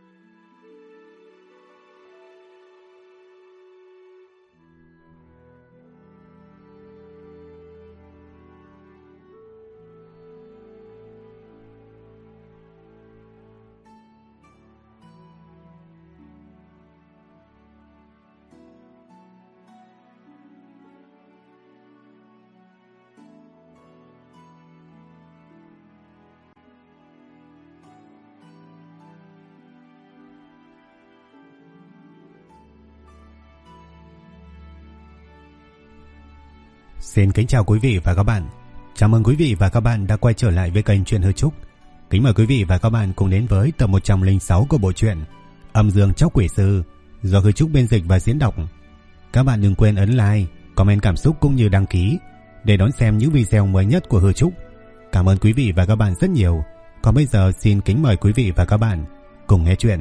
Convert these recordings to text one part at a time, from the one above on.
Xin kính chào quý vị và các bạn. Chào mừng quý vị và các bạn đã quay trở lại với kênh Truyện Hư Trúc. Kính mời quý vị và các bạn cùng đến với tập 106 của bộ truyện Âm Dương Chóc Quỷ Sư do Hư Trúc biên dịch và diễn đọc. Các bạn đừng quên ấn like, comment cảm xúc cũng như đăng ký để đón xem những video mới nhất của Hư Trúc. Cảm ơn quý vị và các bạn rất nhiều. Còn bây giờ xin kính mời quý vị và các bạn cùng nghe chuyện.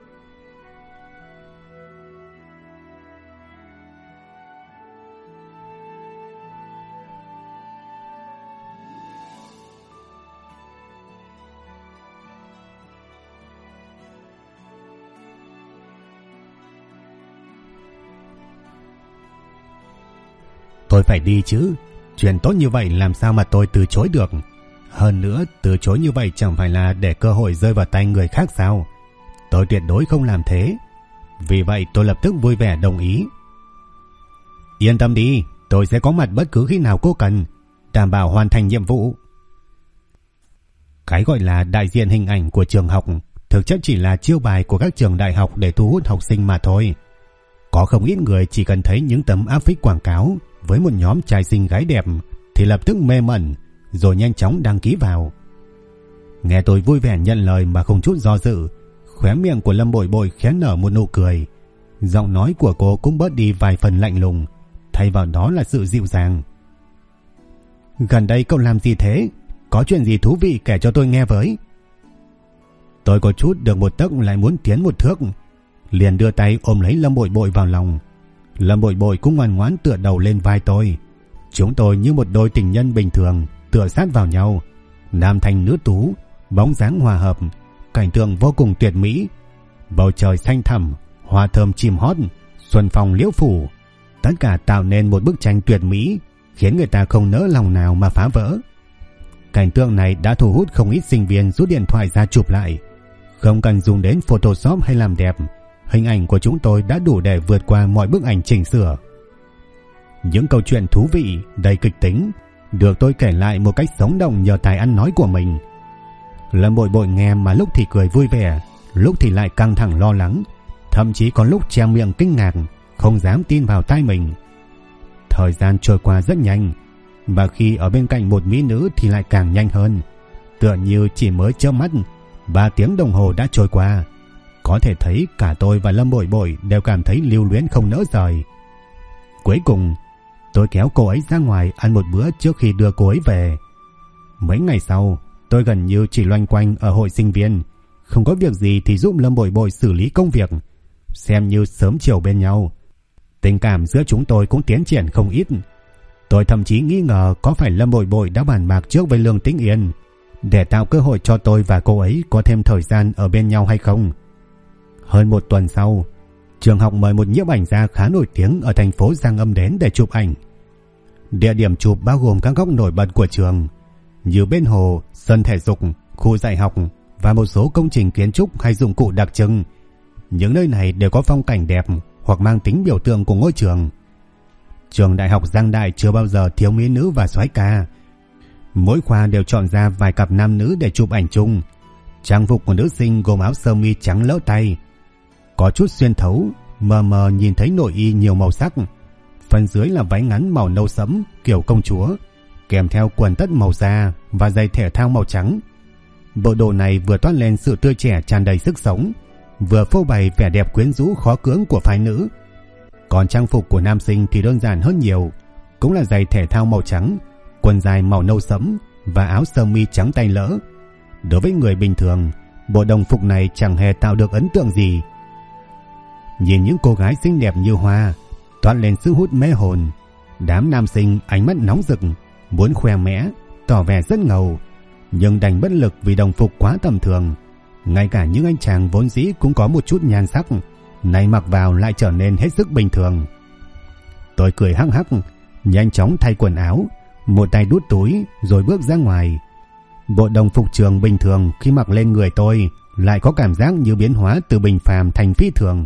Tôi phải đi chứ, chuyện tốt như vậy làm sao mà tôi từ chối được. Hơn nữa, từ chối như vậy chẳng phải là để cơ hội rơi vào tay người khác sao? Tôi tuyệt đối không làm thế. Vì vậy tôi lập tức vui vẻ đồng ý. Yên tâm đi, tôi sẽ có mặt bất cứ khi nào cô cần, đảm bảo hoàn thành nhiệm vụ. Cái gọi là đại diện hình ảnh của trường học thực chất chỉ là chiêu bài của các trường đại học để thu hút học sinh mà thôi. Có không ít người chỉ cần thấy những tấm áp phích quảng cáo với một nhóm trai xinh gái đẹp thì lập tức mê mẩn rồi nhanh chóng đăng ký vào. Nghe tôi vui vẻ nhận lời mà không chút do dự, khóe miệng của Lâm Bội Bội khẽ nở một nụ cười. Giọng nói của cô cũng bớt đi vài phần lạnh lùng, thay vào đó là sự dịu dàng. Gần đây cậu làm gì thế? Có chuyện gì thú vị kể cho tôi nghe với. Tôi có chút được một tấc lại muốn tiến một thước, liền đưa tay ôm lấy Lâm Bội Bội vào lòng. Lâm Bội Bội cũng ngoan ngoãn tựa đầu lên vai tôi. Chúng tôi như một đôi tình nhân bình thường tựa sát vào nhau, nam thanh nữ tú, bóng dáng hòa hợp, cảnh tượng vô cùng tuyệt mỹ. Bầu trời xanh thẳm, hoa thơm chim hót, xuân phong liễu phủ, tất cả tạo nên một bức tranh tuyệt mỹ, khiến người ta không nỡ lòng nào mà phá vỡ. Cảnh tượng này đã thu hút không ít sinh viên rút điện thoại ra chụp lại. Không cần dùng đến Photoshop hay làm đẹp, hình ảnh của chúng tôi đã đủ để vượt qua mọi bức ảnh chỉnh sửa. Những câu chuyện thú vị, đầy kịch tính được tôi kể lại một cách sống động nhờ tài ăn nói của mình. Lâm Bội Bội nghe mà lúc thì cười vui vẻ, lúc thì lại căng thẳng lo lắng, thậm chí có lúc che miệng kinh ngạc, không dám tin vào tai mình. Thời gian trôi qua rất nhanh, và khi ở bên cạnh một mỹ nữ thì lại càng nhanh hơn. Tựa như chỉ mới chớp mắt, 3 tiếng đồng hồ đã trôi qua. Có thể thấy cả tôi và Lâm Bội Bội đều cảm thấy lưu luyến không nỡ rời. Cuối cùng, tôi kéo cô ấy ra ngoài ăn một bữa trước khi đưa cô ấy về. Mấy ngày sau, tôi gần như chỉ loanh quanh ở hội sinh viên, không có việc gì thì giúp Lâm Bội Bội xử lý công việc, xem như sớm chiều bên nhau. Tình cảm giữa chúng tôi cũng tiến triển không ít. Tôi thậm chí nghi ngờ có phải Lâm Bội Bội đã bàn bạc trước với Lương Tĩnh Yên để tạo cơ hội cho tôi và cô ấy có thêm thời gian ở bên nhau hay không. Hơn một tuần sau, trường học mời một nhiếp ảnh gia khá nổi tiếng ở thành phố Giang Âm đến để chụp ảnh. Địa điểm chụp bao gồm các góc nổi bật của trường, như bên hồ, sân thể dục, khu dạy học và một số công trình kiến trúc hay dụng cụ đặc trưng. Những nơi này đều có phong cảnh đẹp hoặc mang tính biểu tượng của ngôi trường. Trường Đại học Giang Đại chưa bao giờ thiếu mỹ nữ và soái ca. Mỗi khoa đều chọn ra vài cặp nam nữ để chụp ảnh chung. Trang phục của nữ sinh gồm áo sơ mi trắng lỡ tay, có chút xuyên thấu, mờ mờ nhìn thấy nội y nhiều màu sắc. Phần dưới là váy ngắn màu nâu sẫm kiểu công chúa, kèm theo quần tất màu da và giày thể thao màu trắng. Bộ đồ này vừa toát lên sự tươi trẻ tràn đầy sức sống, vừa phô bày vẻ đẹp quyến rũ khó cưỡng của phái nữ. Còn trang phục của nam sinh thì đơn giản hơn nhiều, cũng là giày thể thao màu trắng, quần dài màu nâu sẫm và áo sơ mi trắng tay lỡ. Đối với người bình thường, bộ đồng phục này chẳng hề tạo được ấn tượng gì. Nhìn những cô gái xinh đẹp như hoa, toát lên sức hút mê hồn. Đám nam sinh ánh mắt nóng rực, muốn khoe mẽ, tỏ vẻ rất ngầu, nhưng đành bất lực vì đồng phục quá tầm thường. Ngay cả những anh chàng vốn dĩ cũng có một chút nhan sắc, nay mặc vào lại trở nên hết sức bình thường. Tôi cười hắc hắc, nhanh chóng thay quần áo, một tay đút túi rồi bước ra ngoài. Bộ đồng phục trường bình thường khi mặc lên người tôi lại có cảm giác như biến hóa từ bình phàm thành phi thường.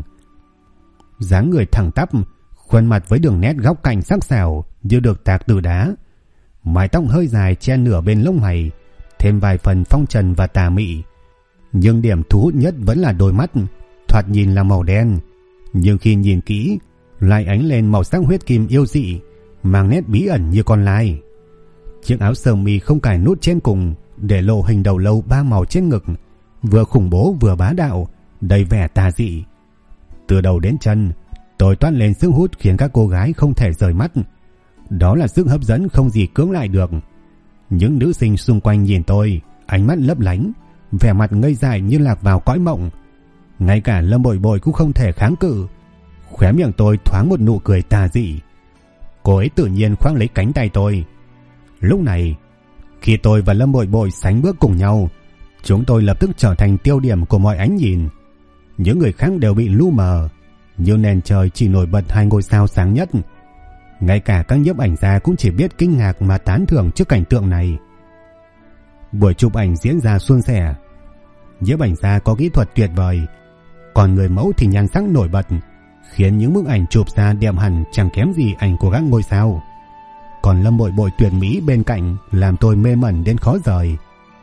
Dáng người thẳng tắp, khuôn mặt với đường nét góc cạnh sắc sảo như được tạc từ đá. Mái tóc hơi dài che nửa bên lông mày, thêm vài phần phong trần và tà mị. Nhưng điểm thu hút nhất vẫn là đôi mắt, thoạt nhìn là màu đen, nhưng khi nhìn kỹ lại ánh lên màu sắc huyết kim yêu dị, mang nét bí ẩn như con lai. Chiếc áo sơ mi không cài nút trên cùng để lộ hình đầu lâu 3 màu trên ngực, vừa khủng bố vừa bá đạo, đầy vẻ tà dị. Từ đầu đến chân, tôi toát lên sức hút khiến các cô gái không thể rời mắt. Đó là sức hấp dẫn không gì cưỡng lại được. Những nữ sinh xung quanh nhìn tôi, ánh mắt lấp lánh, vẻ mặt ngây dại như lạc vào cõi mộng. Ngay cả Lâm Bội Bội cũng không thể kháng cự. Khóe miệng tôi thoáng một nụ cười tà dị. Cô ấy tự nhiên khoác lấy cánh tay tôi. Lúc này, khi tôi và Lâm Bội Bội sánh bước cùng nhau, chúng tôi lập tức trở thành tiêu điểm của mọi ánh nhìn. Những người khác đều bị lu mờ, như nền trời chỉ nổi bật 2 ngôi sao sáng nhất. Ngay cả các nhiếp ảnh gia cũng chỉ biết kinh ngạc mà tán thưởng trước cảnh tượng này. Buổi chụp ảnh diễn ra suôn sẻ. Nhiếp ảnh gia có kỹ thuật tuyệt vời, còn người mẫu thì nhan sắc nổi bật, khiến những bức ảnh chụp ra đẹp hẳn chẳng kém gì ảnh của các ngôi sao. Còn Lâm Bội Bội tuyệt mỹ bên cạnh làm tôi mê mẩn đến khó rời.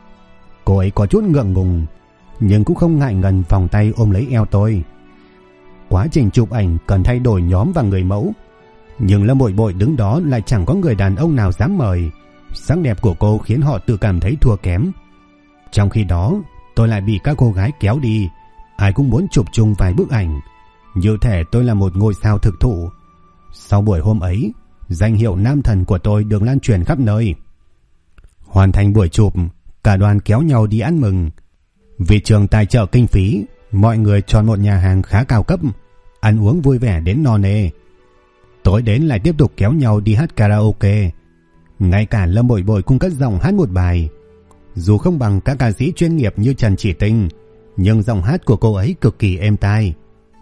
Cô ấy có chút ngượng ngùng, nhưng cũng không ngại ngần vòng tay ôm lấy eo tôi. Quá trình chụp ảnh cần thay đổi nhóm và người mẫu, nhưng Lâm Bội Bội đứng đó lại chẳng có người đàn ông nào dám mời. Sắc đẹp của cô khiến họ tự cảm thấy thua kém. Trong khi đó, tôi lại bị các cô gái kéo đi, ai cũng muốn chụp chung vài bức ảnh, như thể tôi là một ngôi sao thực thụ. Sau buổi hôm ấy, danh hiệu nam thần của tôi được lan truyền khắp nơi. Hoàn thành buổi chụp, cả đoàn kéo nhau đi ăn mừng. Vì trường tài trợ kinh phí, mọi người chọn một nhà hàng khá cao cấp, ăn uống vui vẻ đến no nê. Tối đến lại tiếp tục kéo nhau đi hát karaoke. Ngay cả Lâm Bội Bội cũng cất giọng hát một bài. Dù không bằng các ca sĩ chuyên nghiệp như Trần Chỉ Tinh, nhưng giọng hát của cô ấy cực kỳ êm tai.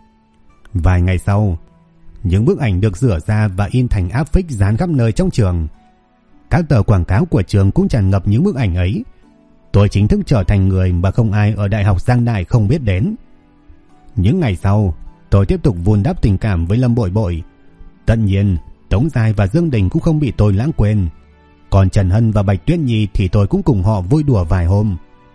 Vài ngày sau, những bức ảnh được rửa ra và in thành áp phích dán khắp nơi trong trường. Các tờ quảng cáo của trường cũng tràn ngập những bức ảnh ấy. Tôi chính thức trở thành người mà không ai ở Đại học Giang Đại không biết đến. Những ngày sau, tôi tiếp tục vun đắp tình cảm với Lâm Bội Bội. Tất nhiên, Tống Giai và Dương Đình cũng không bị tôi lãng quên. Còn Trần Hân và Bạch Tuyết Nhi thì tôi cũng cùng họ vui đùa vài hôm.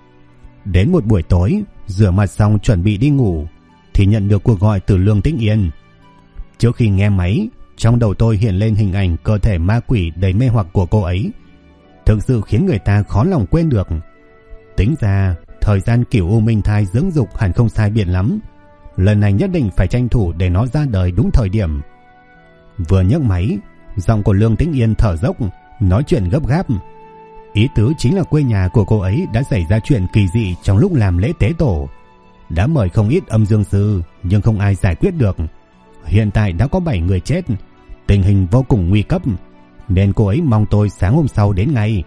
Đến một buổi tối, rửa mặt xong chuẩn bị đi ngủ, thì nhận được cuộc gọi từ Lương Tĩnh Yên. Trước khi nghe máy, trong đầu tôi hiện lên hình ảnh cơ thể ma quỷ đầy mê hoặc của cô ấy. Thực sự khiến người ta khó lòng quên được. Tính ra, thời gian Cửu U Minh Thai dưỡng dục hẳn không sai biệt lắm. Lần này nhất định phải tranh thủ để nó ra đời đúng thời điểm. Vừa nhấc máy, giọng của Lương Tĩnh Yên thở dốc, nói chuyện gấp gáp. Ý tứ chính là quê nhà của cô ấy đã xảy ra chuyện kỳ dị trong lúc làm lễ tế tổ. Đã mời không ít âm dương sư, nhưng không ai giải quyết được. Hiện tại đã có 7 người chết, tình hình vô cùng nguy cấp, nên cô ấy mong tôi sáng hôm sau đến ngay.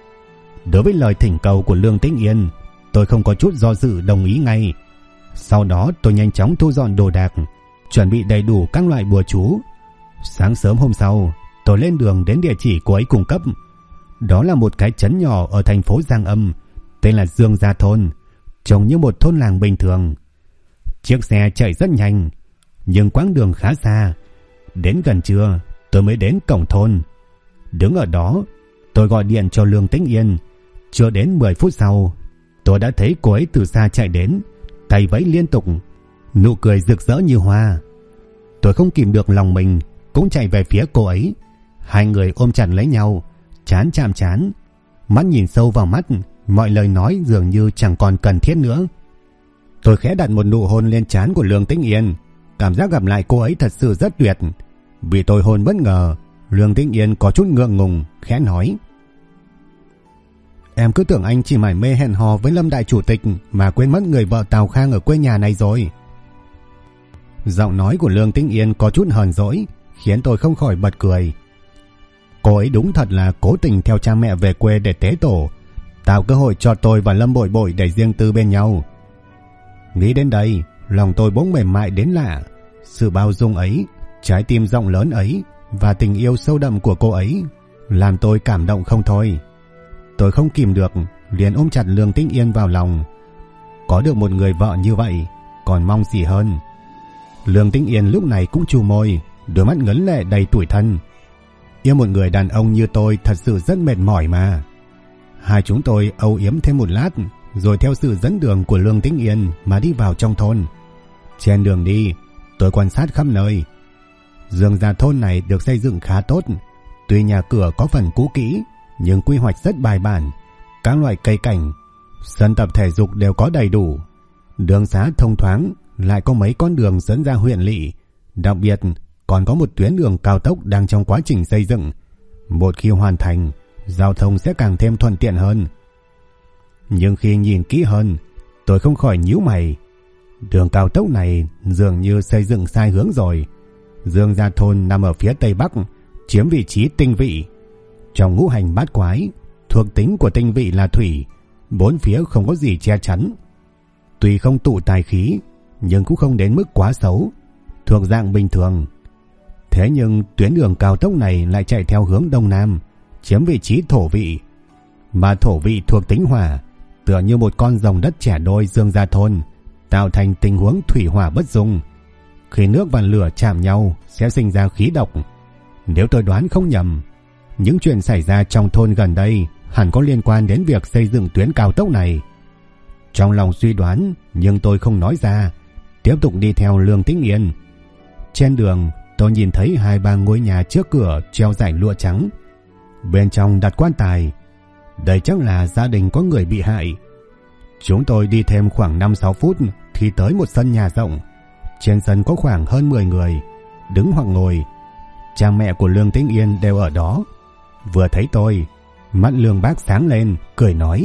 Đối với lời thỉnh cầu của Lương Tĩnh Yên, tôi không có chút do dự đồng ý ngay. Sau đó tôi nhanh chóng thu dọn đồ đạc, chuẩn bị đầy đủ các loại bùa chú. Sáng sớm hôm sau, tôi lên đường đến địa chỉ cô ấy cung cấp. Đó là một cái trấn nhỏ ở thành phố Giang Âm, tên là Dương Gia Thôn, trông như một thôn làng bình thường. Chiếc xe chạy rất nhanh, nhưng quãng đường khá xa. Đến gần trưa, tôi mới đến cổng thôn. Đứng ở đó, tôi gọi điện cho Lương Tĩnh Yên. Chưa đến 10 phút sau, tôi đã thấy cô ấy từ xa chạy đến, tay vẫy liên tục, nụ cười rực rỡ như hoa. Tôi không kìm được lòng mình, cũng chạy về phía cô ấy. Hai người ôm chặt lấy nhau, trán chạm trán, mắt nhìn sâu vào mắt, mọi lời nói dường như chẳng còn cần thiết nữa. Tôi khẽ đặt một nụ hôn lên trán của Lương Tĩnh Yên. Cảm giác gặp lại cô ấy thật sự rất tuyệt. Vì tôi hôn bất ngờ, Lương Tĩnh Yên có chút ngượng ngùng, khẽ nói: Em cứ tưởng anh chỉ mải mê hẹn hò với Lâm đại chủ tịch mà quên mất người vợ Tào Khang ở quê nhà này rồi. Giọng nói của Lương Tĩnh Yên có chút hờn dỗi, khiến tôi không khỏi bật cười. Cô ấy đúng thật là cố tình theo cha mẹ về quê để tế tổ, tạo cơ hội cho tôi và Lâm Bội Bội để riêng tư bên nhau. Nghĩ đến đây, lòng tôi bỗng mềm mại đến lạ. Sự bao dung ấy, trái tim rộng lớn ấy và tình yêu sâu đậm của cô ấy làm tôi cảm động không thôi. Tôi không kìm được, liền ôm chặt Lương Tĩnh Yên vào lòng. Có được một người vợ như vậy, còn mong gì hơn. Lương Tĩnh Yên lúc này cũng chu môi, đôi mắt ngấn lệ đầy tủi thân. Yêu một người đàn ông như tôi thật sự rất mệt mỏi mà. Hai chúng tôi âu yếm thêm một lát, rồi theo sự dẫn đường của Lương Tĩnh Yên mà đi vào trong thôn. Trên đường đi, tôi quan sát khắp nơi. Dương gia thôn này được xây dựng khá tốt. Tuy nhà cửa có phần cũ kỹ, nhưng quy hoạch rất bài bản. Các loại cây cảnh, sân tập thể dục đều có đầy đủ. Đường xá thông thoáng, lại có mấy con đường dẫn ra huyện lỵ. Đặc biệt còn có một tuyến đường cao tốc đang trong quá trình xây dựng. Một khi hoàn thành, giao thông sẽ càng thêm thuận tiện hơn. Nhưng khi nhìn kỹ hơn, tôi không khỏi nhíu mày. Đường cao tốc này dường như xây dựng sai hướng rồi. Dương gia thôn nằm ở phía tây bắc, chiếm vị trí tinh vị. Trong ngũ hành bát quái, thuộc tính của tinh vị là thủy, bốn phía không có gì che chắn. Tuy không tụ tài khí, nhưng cũng không đến mức quá xấu, thuộc dạng bình thường. Thế nhưng tuyến đường cao tốc này lại chạy theo hướng đông nam, chiếm vị trí thổ vị. Mà thổ vị thuộc tính hỏa, tựa như một con rồng đất chẻ đôi Dương gia thôn, tạo thành tình huống thủy hỏa bất dung. Khi nước và lửa chạm nhau sẽ sinh ra khí độc. Nếu tôi đoán không nhầm, những chuyện xảy ra trong thôn gần đây hẳn có liên quan đến việc xây dựng tuyến cao tốc này. Trong lòng suy đoán, nhưng tôi không nói ra, tiếp tục đi theo Lương Tĩnh Yên. Trên đường, tôi nhìn thấy 2-3 ngôi nhà trước cửa treo dải lụa trắng. Bên trong đặt quan tài. Đây chắc là gia đình có người bị hại. Chúng tôi đi thêm khoảng 5-6 phút thì tới một sân nhà rộng. Trên sân có khoảng hơn 10 người, đứng hoặc ngồi. Cha mẹ của Lương Tĩnh Yên đều ở đó. Vừa thấy tôi, mắt Lương bác sáng lên, cười nói: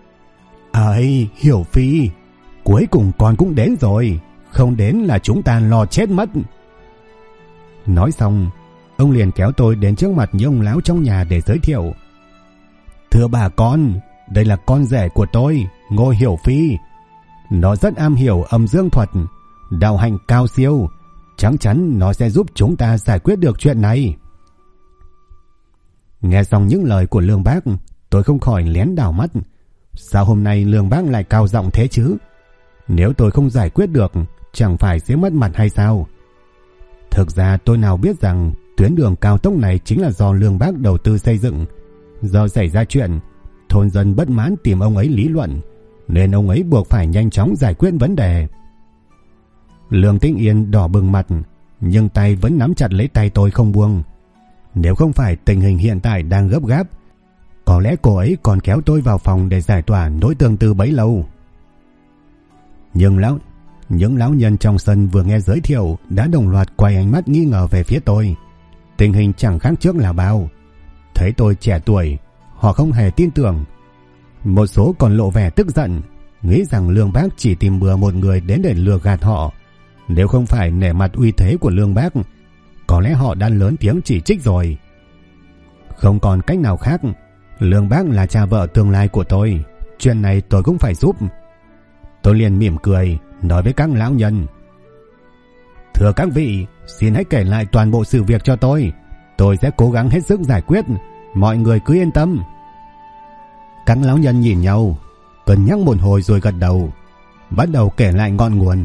"Ây, Hiểu Phi, cuối cùng con cũng đến rồi, không đến là chúng ta lo chết mất." Nói xong, ông liền kéo tôi đến trước mặt những ông lão trong nhà để giới thiệu: "Thưa bà con, đây là con rể của tôi, Ngô Hiểu Phi. Nó rất am hiểu âm dương thuật, đạo hành cao siêu, chắc chắn nó sẽ giúp chúng ta giải quyết được chuyện này." Nghe xong những lời của Lương bác, tôi không khỏi lén đảo mắt. Sao hôm nay Lương bác lại cao giọng thế chứ? Nếu tôi không giải quyết được, chẳng phải sẽ mất mặt hay sao? Thực ra tôi nào biết rằng tuyến đường cao tốc này chính là do Lương bác đầu tư xây dựng. Do xảy ra chuyện, thôn dân bất mãn tìm ông ấy lý luận, nên ông ấy buộc phải nhanh chóng giải quyết vấn đề. Lương Tĩnh Yên đỏ bừng mặt, nhưng tay vẫn nắm chặt lấy tay tôi không buông. Nếu không phải tình hình hiện tại đang gấp gáp, có lẽ cô ấy còn kéo tôi vào phòng để giải tỏa nỗi tương tư bấy lâu. Nhưng những lão nhân trong sân vừa nghe giới thiệu đã đồng loạt quay ánh mắt nghi ngờ về phía tôi. Tình hình chẳng khác trước là bao. Thấy tôi trẻ tuổi, họ không hề tin tưởng. Một số còn lộ vẻ tức giận, nghĩ rằng Lương bác chỉ tìm bừa một người đến để lừa gạt họ. Nếu không phải nể mặt uy thế của Lương bác, có lẽ họ đã lớn tiếng chỉ trích rồi. Không còn cách nào khác, Lương bác là cha vợ tương lai của tôi, chuyện này tôi cũng phải giúp. Tôi liền mỉm cười, nói với các lão nhân: "Thưa các vị, xin hãy kể lại toàn bộ sự việc cho tôi sẽ cố gắng hết sức giải quyết, mọi người cứ yên tâm." Các lão nhân nhìn nhau, cân nhắc một hồi rồi gật đầu, bắt đầu kể lại ngọn nguồn.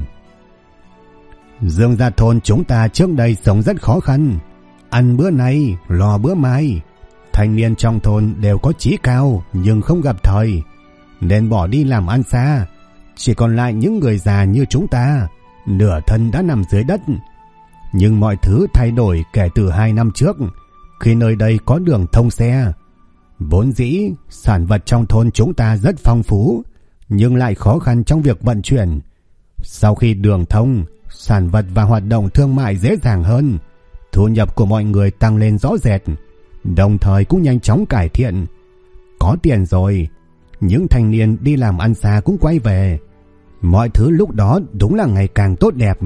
Dương gia thôn chúng ta trước đây sống rất khó khăn, ăn bữa nay lo bữa mai. Thanh niên trong thôn đều có chí cao nhưng không gặp thời, nên bỏ đi làm ăn xa. Chỉ còn lại những người già như chúng ta, nửa thân đã nằm dưới đất. Nhưng mọi thứ thay đổi kể từ 2 năm trước, khi nơi đây có đường thông xe. Vốn dĩ sản vật trong thôn chúng ta rất phong phú, nhưng lại khó khăn trong việc vận chuyển. Sau khi đường thông, sản vật và hoạt động thương mại dễ dàng hơn, thu nhập của mọi người tăng lên rõ rệt, đồng thời cũng nhanh chóng cải thiện. Có tiền rồi, những thanh niên đi làm ăn xa cũng quay về. Mọi thứ lúc đó đúng là ngày càng tốt đẹp.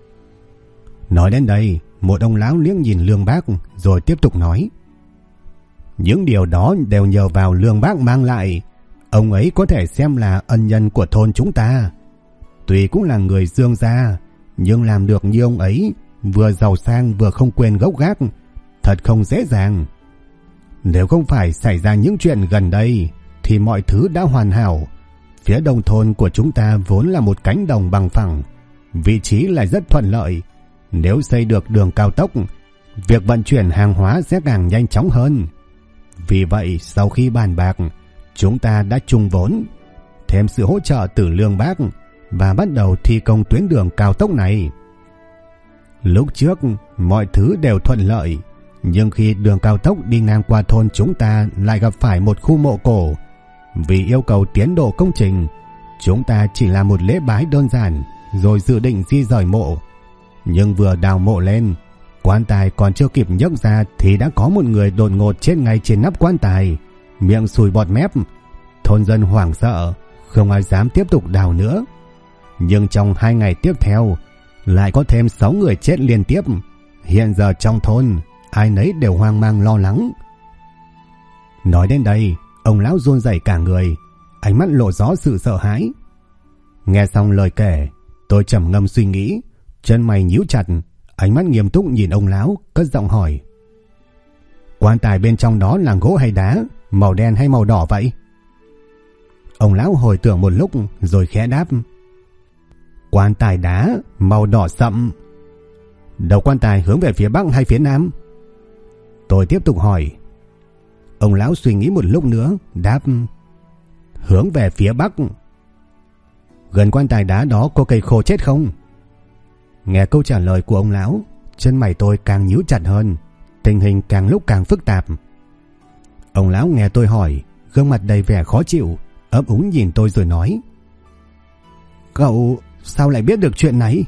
Nói đến đây, một ông lão liếc nhìn Lương bác rồi tiếp tục nói: "Những điều đó đều nhờ vào Lương bác mang lại. Ông ấy có thể xem là ân nhân của thôn chúng ta. Tuy cũng là người Dương gia, nhưng làm được như ông ấy, vừa giàu sang vừa không quên gốc gác, thật không dễ dàng. Nếu không phải xảy ra những chuyện gần đây thì mọi thứ đã hoàn hảo. Phía đông thôn của chúng ta vốn là một cánh đồng bằng phẳng, vị trí lại rất thuận lợi. Nếu xây được đường cao tốc, việc vận chuyển hàng hóa sẽ càng nhanh chóng hơn. Vì vậy sau khi bàn bạc, chúng ta đã chung vốn, thêm sự hỗ trợ từ Lương Bác và bắt đầu thi công tuyến đường cao tốc này. Lúc trước mọi thứ đều thuận lợi, nhưng khi đường cao tốc đi ngang qua thôn chúng ta lại gặp phải một khu mộ cổ. Vì yêu cầu tiến độ công trình, chúng ta chỉ làm một lễ bái đơn giản rồi dự định di rời mộ. Nhưng vừa đào mộ lên, quan tài còn chưa kịp nhấc ra thì đã có một người đột ngột chết ngay trên nắp quan tài, miệng sùi bọt mép. Thôn dân hoảng sợ, không ai dám tiếp tục đào nữa. Nhưng trong 2 ngày tiếp theo lại có thêm 6 người chết liên tiếp. Hiện giờ trong thôn ai nấy đều hoang mang lo lắng. Nói đến đây, ông lão run rẩy cả người, ánh mắt lộ rõ sự sợ hãi. Nghe xong lời kể, tôi trầm ngâm suy nghĩ, chân mày nhíu chặt, ánh mắt nghiêm túc nhìn ông lão, cất giọng hỏi: quan tài bên trong đó là gỗ hay đá, màu đen hay màu đỏ vậy? Ông lão hồi tưởng một lúc rồi khẽ đáp: quan tài đá, màu đỏ sậm. Đầu quan tài hướng về phía bắc hay phía nam? Tôi tiếp tục hỏi. Ông lão suy nghĩ một lúc nữa, đáp: hướng về phía bắc. Gần quan tài đá đó có cây khô chết không? Nghe câu trả lời của ông lão, chân mày tôi càng nhíu chặt hơn, tình hình càng lúc càng phức tạp. Ông lão nghe tôi hỏi, gương mặt đầy vẻ khó chịu, ấp úng nhìn tôi rồi nói: cậu sao lại biết được chuyện này?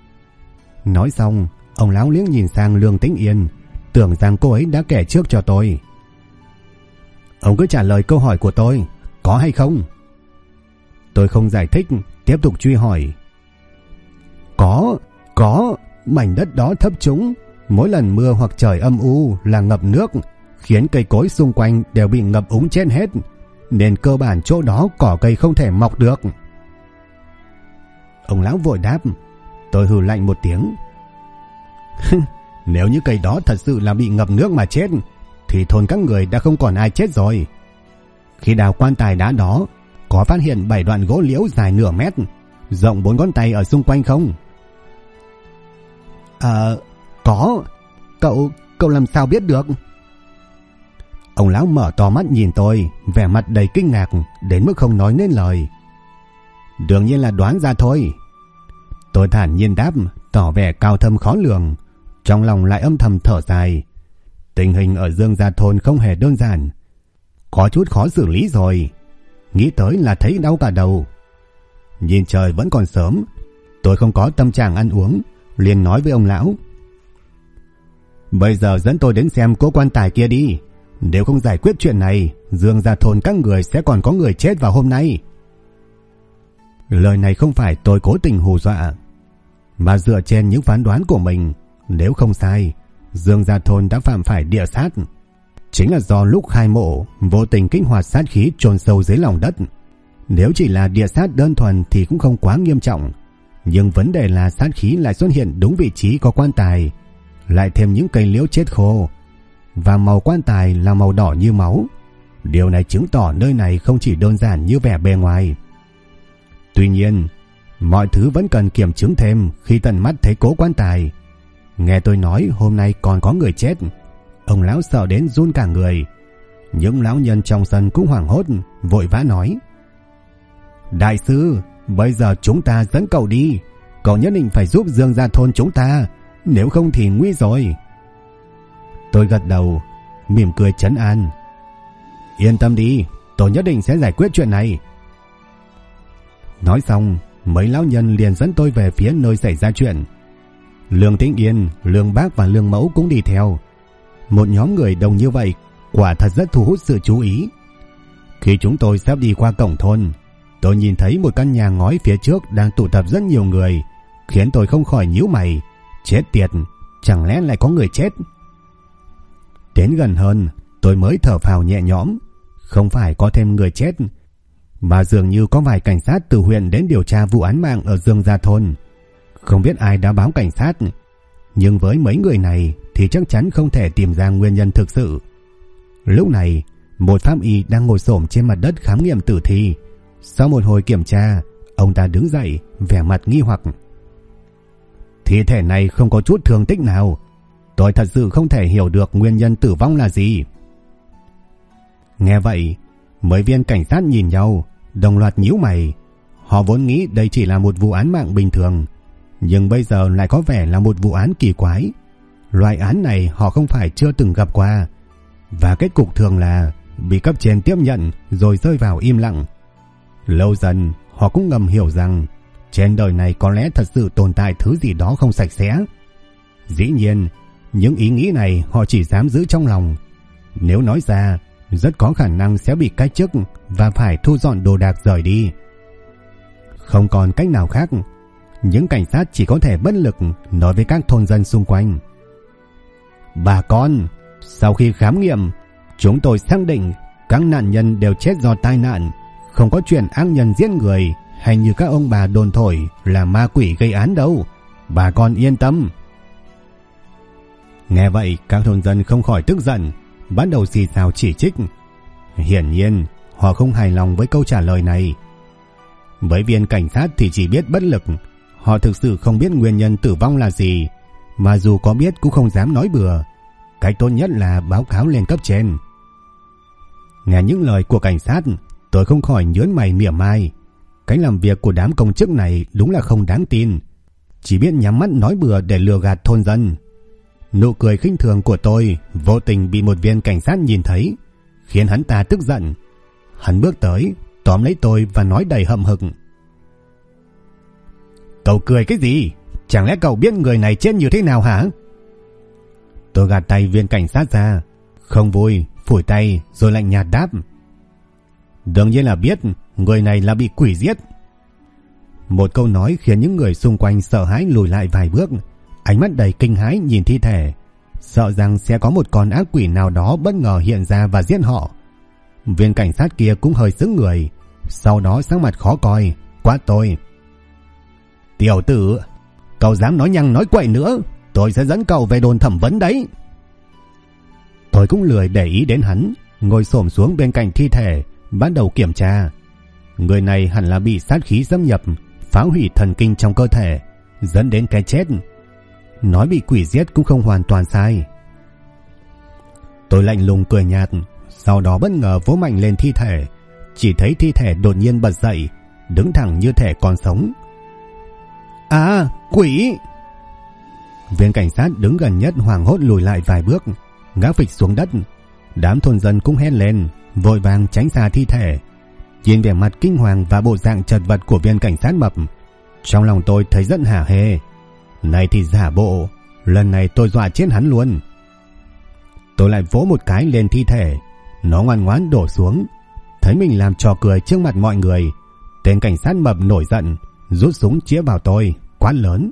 Nói xong, ông lão liếc nhìn sang Lương Tĩnh Yên, tưởng rằng cô ấy đã kể trước cho tôi. Ông cứ trả lời câu hỏi của tôi, có hay không? Tôi không giải thích, tiếp tục truy hỏi. Có, mảnh đất đó thấp trũng, mỗi lần mưa hoặc trời âm u là ngập nước, khiến cây cối xung quanh đều bị ngập úng chết hết, nên cơ bản chỗ đó cỏ cây không thể mọc được. Ông lão vội đáp. Tôi hừ lạnh một tiếng. Nếu như cây đó thật sự là bị ngập nước mà chết thì thôn các người đã không còn ai chết rồi. Khi đào quan tài đá đó, có phát hiện 7 đoạn gỗ liễu dài nửa mét, rộng 4 ngón tay ở xung quanh không? Có. Cậu làm sao biết được? Ông lão mở to mắt nhìn tôi, vẻ mặt đầy kinh ngạc đến mức không nói nên lời. Đương nhiên là đoán ra thôi. Tôi thản nhiên đáp, tỏ vẻ cao thâm khó lường, trong lòng lại âm thầm thở dài. Tình hình ở Dương Gia thôn không hề đơn giản, có chút khó xử lý rồi. Nghĩ tới là thấy đau cả đầu. Nhìn trời vẫn còn sớm, tôi không có tâm trạng ăn uống, liền nói với ông lão: bây giờ dẫn tôi đến xem cố quan tài kia đi. Nếu không giải quyết chuyện này, Dương Gia thôn các người sẽ còn có người chết vào hôm nay. Lời này không phải tôi cố tình hù dọa, mà dựa trên những phán đoán của mình. Nếu không sai, Dương Gia thôn đã phạm phải địa sát. Chính là do lúc khai mộ vô tình kích hoạt sát khí chôn sâu dưới lòng đất. Nếu chỉ là địa sát đơn thuần thì cũng không quá nghiêm trọng, nhưng vấn đề là sát khí lại xuất hiện đúng vị trí có quan tài, lại thêm những cây liễu chết khô, và màu quan tài là màu đỏ như máu. Điều này chứng tỏ nơi này không chỉ đơn giản như vẻ bề ngoài. Tuy nhiên, mọi thứ vẫn cần kiểm chứng thêm khi tận mắt thấy cố quan tài. Nghe tôi nói hôm nay còn có người chết, ông lão sợ đến run cả người. Những lão nhân trong sân cũng hoảng hốt, vội vã nói: đại sư, bây giờ chúng ta dẫn cậu đi. Cậu nhất định phải giúp Dương Gia thôn chúng ta, nếu không thì nguy rồi. Tôi gật đầu, mỉm cười trấn an: yên tâm đi, tôi nhất định sẽ giải quyết chuyện này. Nói xong, mấy lão nhân liền dẫn tôi về phía nơi xảy ra chuyện. Lương Tĩnh Yên, Lương Bác và Lương Mẫu cũng đi theo. Một nhóm người đông như vậy quả thật rất thu hút sự chú ý. Khi chúng tôi sắp đi qua cổng thôn, tôi nhìn thấy một căn nhà ngói phía trước đang tụ tập rất nhiều người, khiến tôi không khỏi nhíu mày. Chết tiệt, chẳng lẽ lại có người chết? Đến gần hơn, tôi mới thở phào nhẹ nhõm. Không phải có thêm người chết, mà dường như có vài cảnh sát từ huyện đến điều tra vụ án mạng ở Dương Gia Thôn. Không biết ai đã báo cảnh sát, nhưng với mấy người này thì chắc chắn không thể tìm ra nguyên nhân thực sự. Lúc này, một pháp y đang ngồi xổm trên mặt đất khám nghiệm tử thi. Sau một hồi kiểm tra, ông ta đứng dậy, vẻ mặt nghi hoặc. Thi thể này không có chút thương tích nào. Tôi thật sự không thể hiểu được nguyên nhân tử vong là gì. Nghe vậy, mấy viên cảnh sát nhìn nhau, đồng loạt nhíu mày. Họ vốn nghĩ đây chỉ là một vụ án mạng bình thường, nhưng bây giờ lại có vẻ là một vụ án kỳ quái. Loại án này họ không phải chưa từng gặp qua, và kết cục thường là bị cấp trên tiếp nhận rồi rơi vào im lặng. Lâu dần họ cũng ngầm hiểu rằng trên đời này có lẽ thật sự tồn tại thứ gì đó không sạch sẽ. Dĩ nhiên, những ý nghĩ này họ chỉ dám giữ trong lòng. Nếu nói ra, rất có khả năng sẽ bị cách chức và phải thu dọn đồ đạc rời đi. Không còn cách nào khác, những cảnh sát chỉ có thể bất lực nói với các thôn dân xung quanh. Bà con, sau khi khám nghiệm, chúng tôi xác định các nạn nhân đều chết do tai nạn, không có chuyện ác nhân giết người hay như các ông bà đồn thổi là ma quỷ gây án đâu. Bà con yên tâm. Nghe vậy, các thôn dân không khỏi tức giận, bắt đầu xì xào chỉ trích. Hiển nhiên, họ không hài lòng với câu trả lời này. Với viên cảnh sát thì chỉ biết bất lực. Họ thực sự không biết nguyên nhân tử vong là gì, mà dù có biết cũng không dám nói bừa. Cách tốt nhất là báo cáo lên cấp trên. Nghe những lời của cảnh sát, tôi không khỏi nhớn mày mỉa mai. Cách làm việc của đám công chức này đúng là không đáng tin, chỉ biết nhắm mắt nói bừa để lừa gạt thôn dân. Nụ cười khinh thường của tôi vô tình bị một viên cảnh sát nhìn thấy, khiến hắn ta tức giận. Hắn bước tới, tóm lấy tôi và nói đầy hậm hực. Cậu cười cái gì? Chẳng lẽ cậu biết người này chết như thế nào hả? Tôi gạt tay viên cảnh sát ra, không vui, phủi tay rồi lạnh nhạt đáp. Đương nhiên là biết, người này là bị quỷ giết. Một câu nói khiến những người xung quanh sợ hãi lùi lại vài bước, ánh mắt đầy kinh hãi nhìn thi thể, sợ rằng sẽ có một con ác quỷ nào đó bất ngờ hiện ra và giết họ. Viên cảnh sát kia cũng hơi sững người, sau đó sắc mặt khó coi, quát tôi. Tiểu tử, cậu dám nói nhăng nói quậy nữa, tôi sẽ dẫn cậu về đồn thẩm vấn đấy. Tôi cũng lười để ý đến hắn, ngồi xổm xuống bên cạnh thi thể, bắt đầu kiểm tra. Người này hẳn là bị sát khí xâm nhập, phá hủy thần kinh trong cơ thể, dẫn đến cái chết. Nói bị quỷ giết cũng không hoàn toàn sai. Tôi lạnh lùng cười nhạt, sau đó bất ngờ vỗ mạnh lên thi thể. Chỉ thấy thi thể đột nhiên bật dậy, đứng thẳng như thể còn sống. À, quỷ! Viên cảnh sát đứng gần nhất hoảng hốt lùi lại vài bước, ngã phịch xuống đất. Đám thôn dân cũng hét lên, vội vàng tránh xa thi thể. Nhìn vẻ mặt kinh hoàng và bộ dạng chật vật của viên cảnh sát mập, trong lòng tôi thấy rất hả hê. Này thì giả bộ, lần này tôi dọa chết hắn luôn. Tôi lại vỗ một cái lên thi thể, nó ngoan ngoãn đổ xuống. Thấy mình làm trò cười trước mặt mọi người, tên cảnh sát mập nổi giận, rút súng chĩa vào tôi, quát lớn.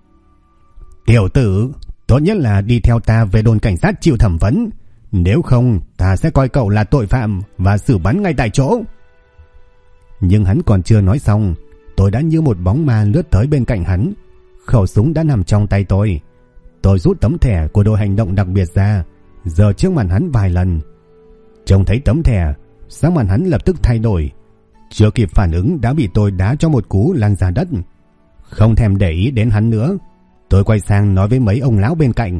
Tiểu tử, tốt nhất là đi theo ta về đồn cảnh sát chịu thẩm vấn, nếu không ta sẽ coi cậu là tội phạm và xử bắn ngay tại chỗ. Nhưng hắn còn chưa nói xong, tôi đã như một bóng ma lướt tới bên cạnh hắn. Khẩu súng đã nằm trong tay tôi. Tôi rút tấm thẻ của đội hành động đặc biệt ra, giơ trước mặt hắn vài lần. Trông thấy tấm thẻ, sắc mặt hắn lập tức thay đổi. Chưa kịp phản ứng đã bị tôi đá cho một cú lăn ra đất. Không thèm để ý đến hắn nữa, tôi quay sang nói với mấy ông lão bên cạnh.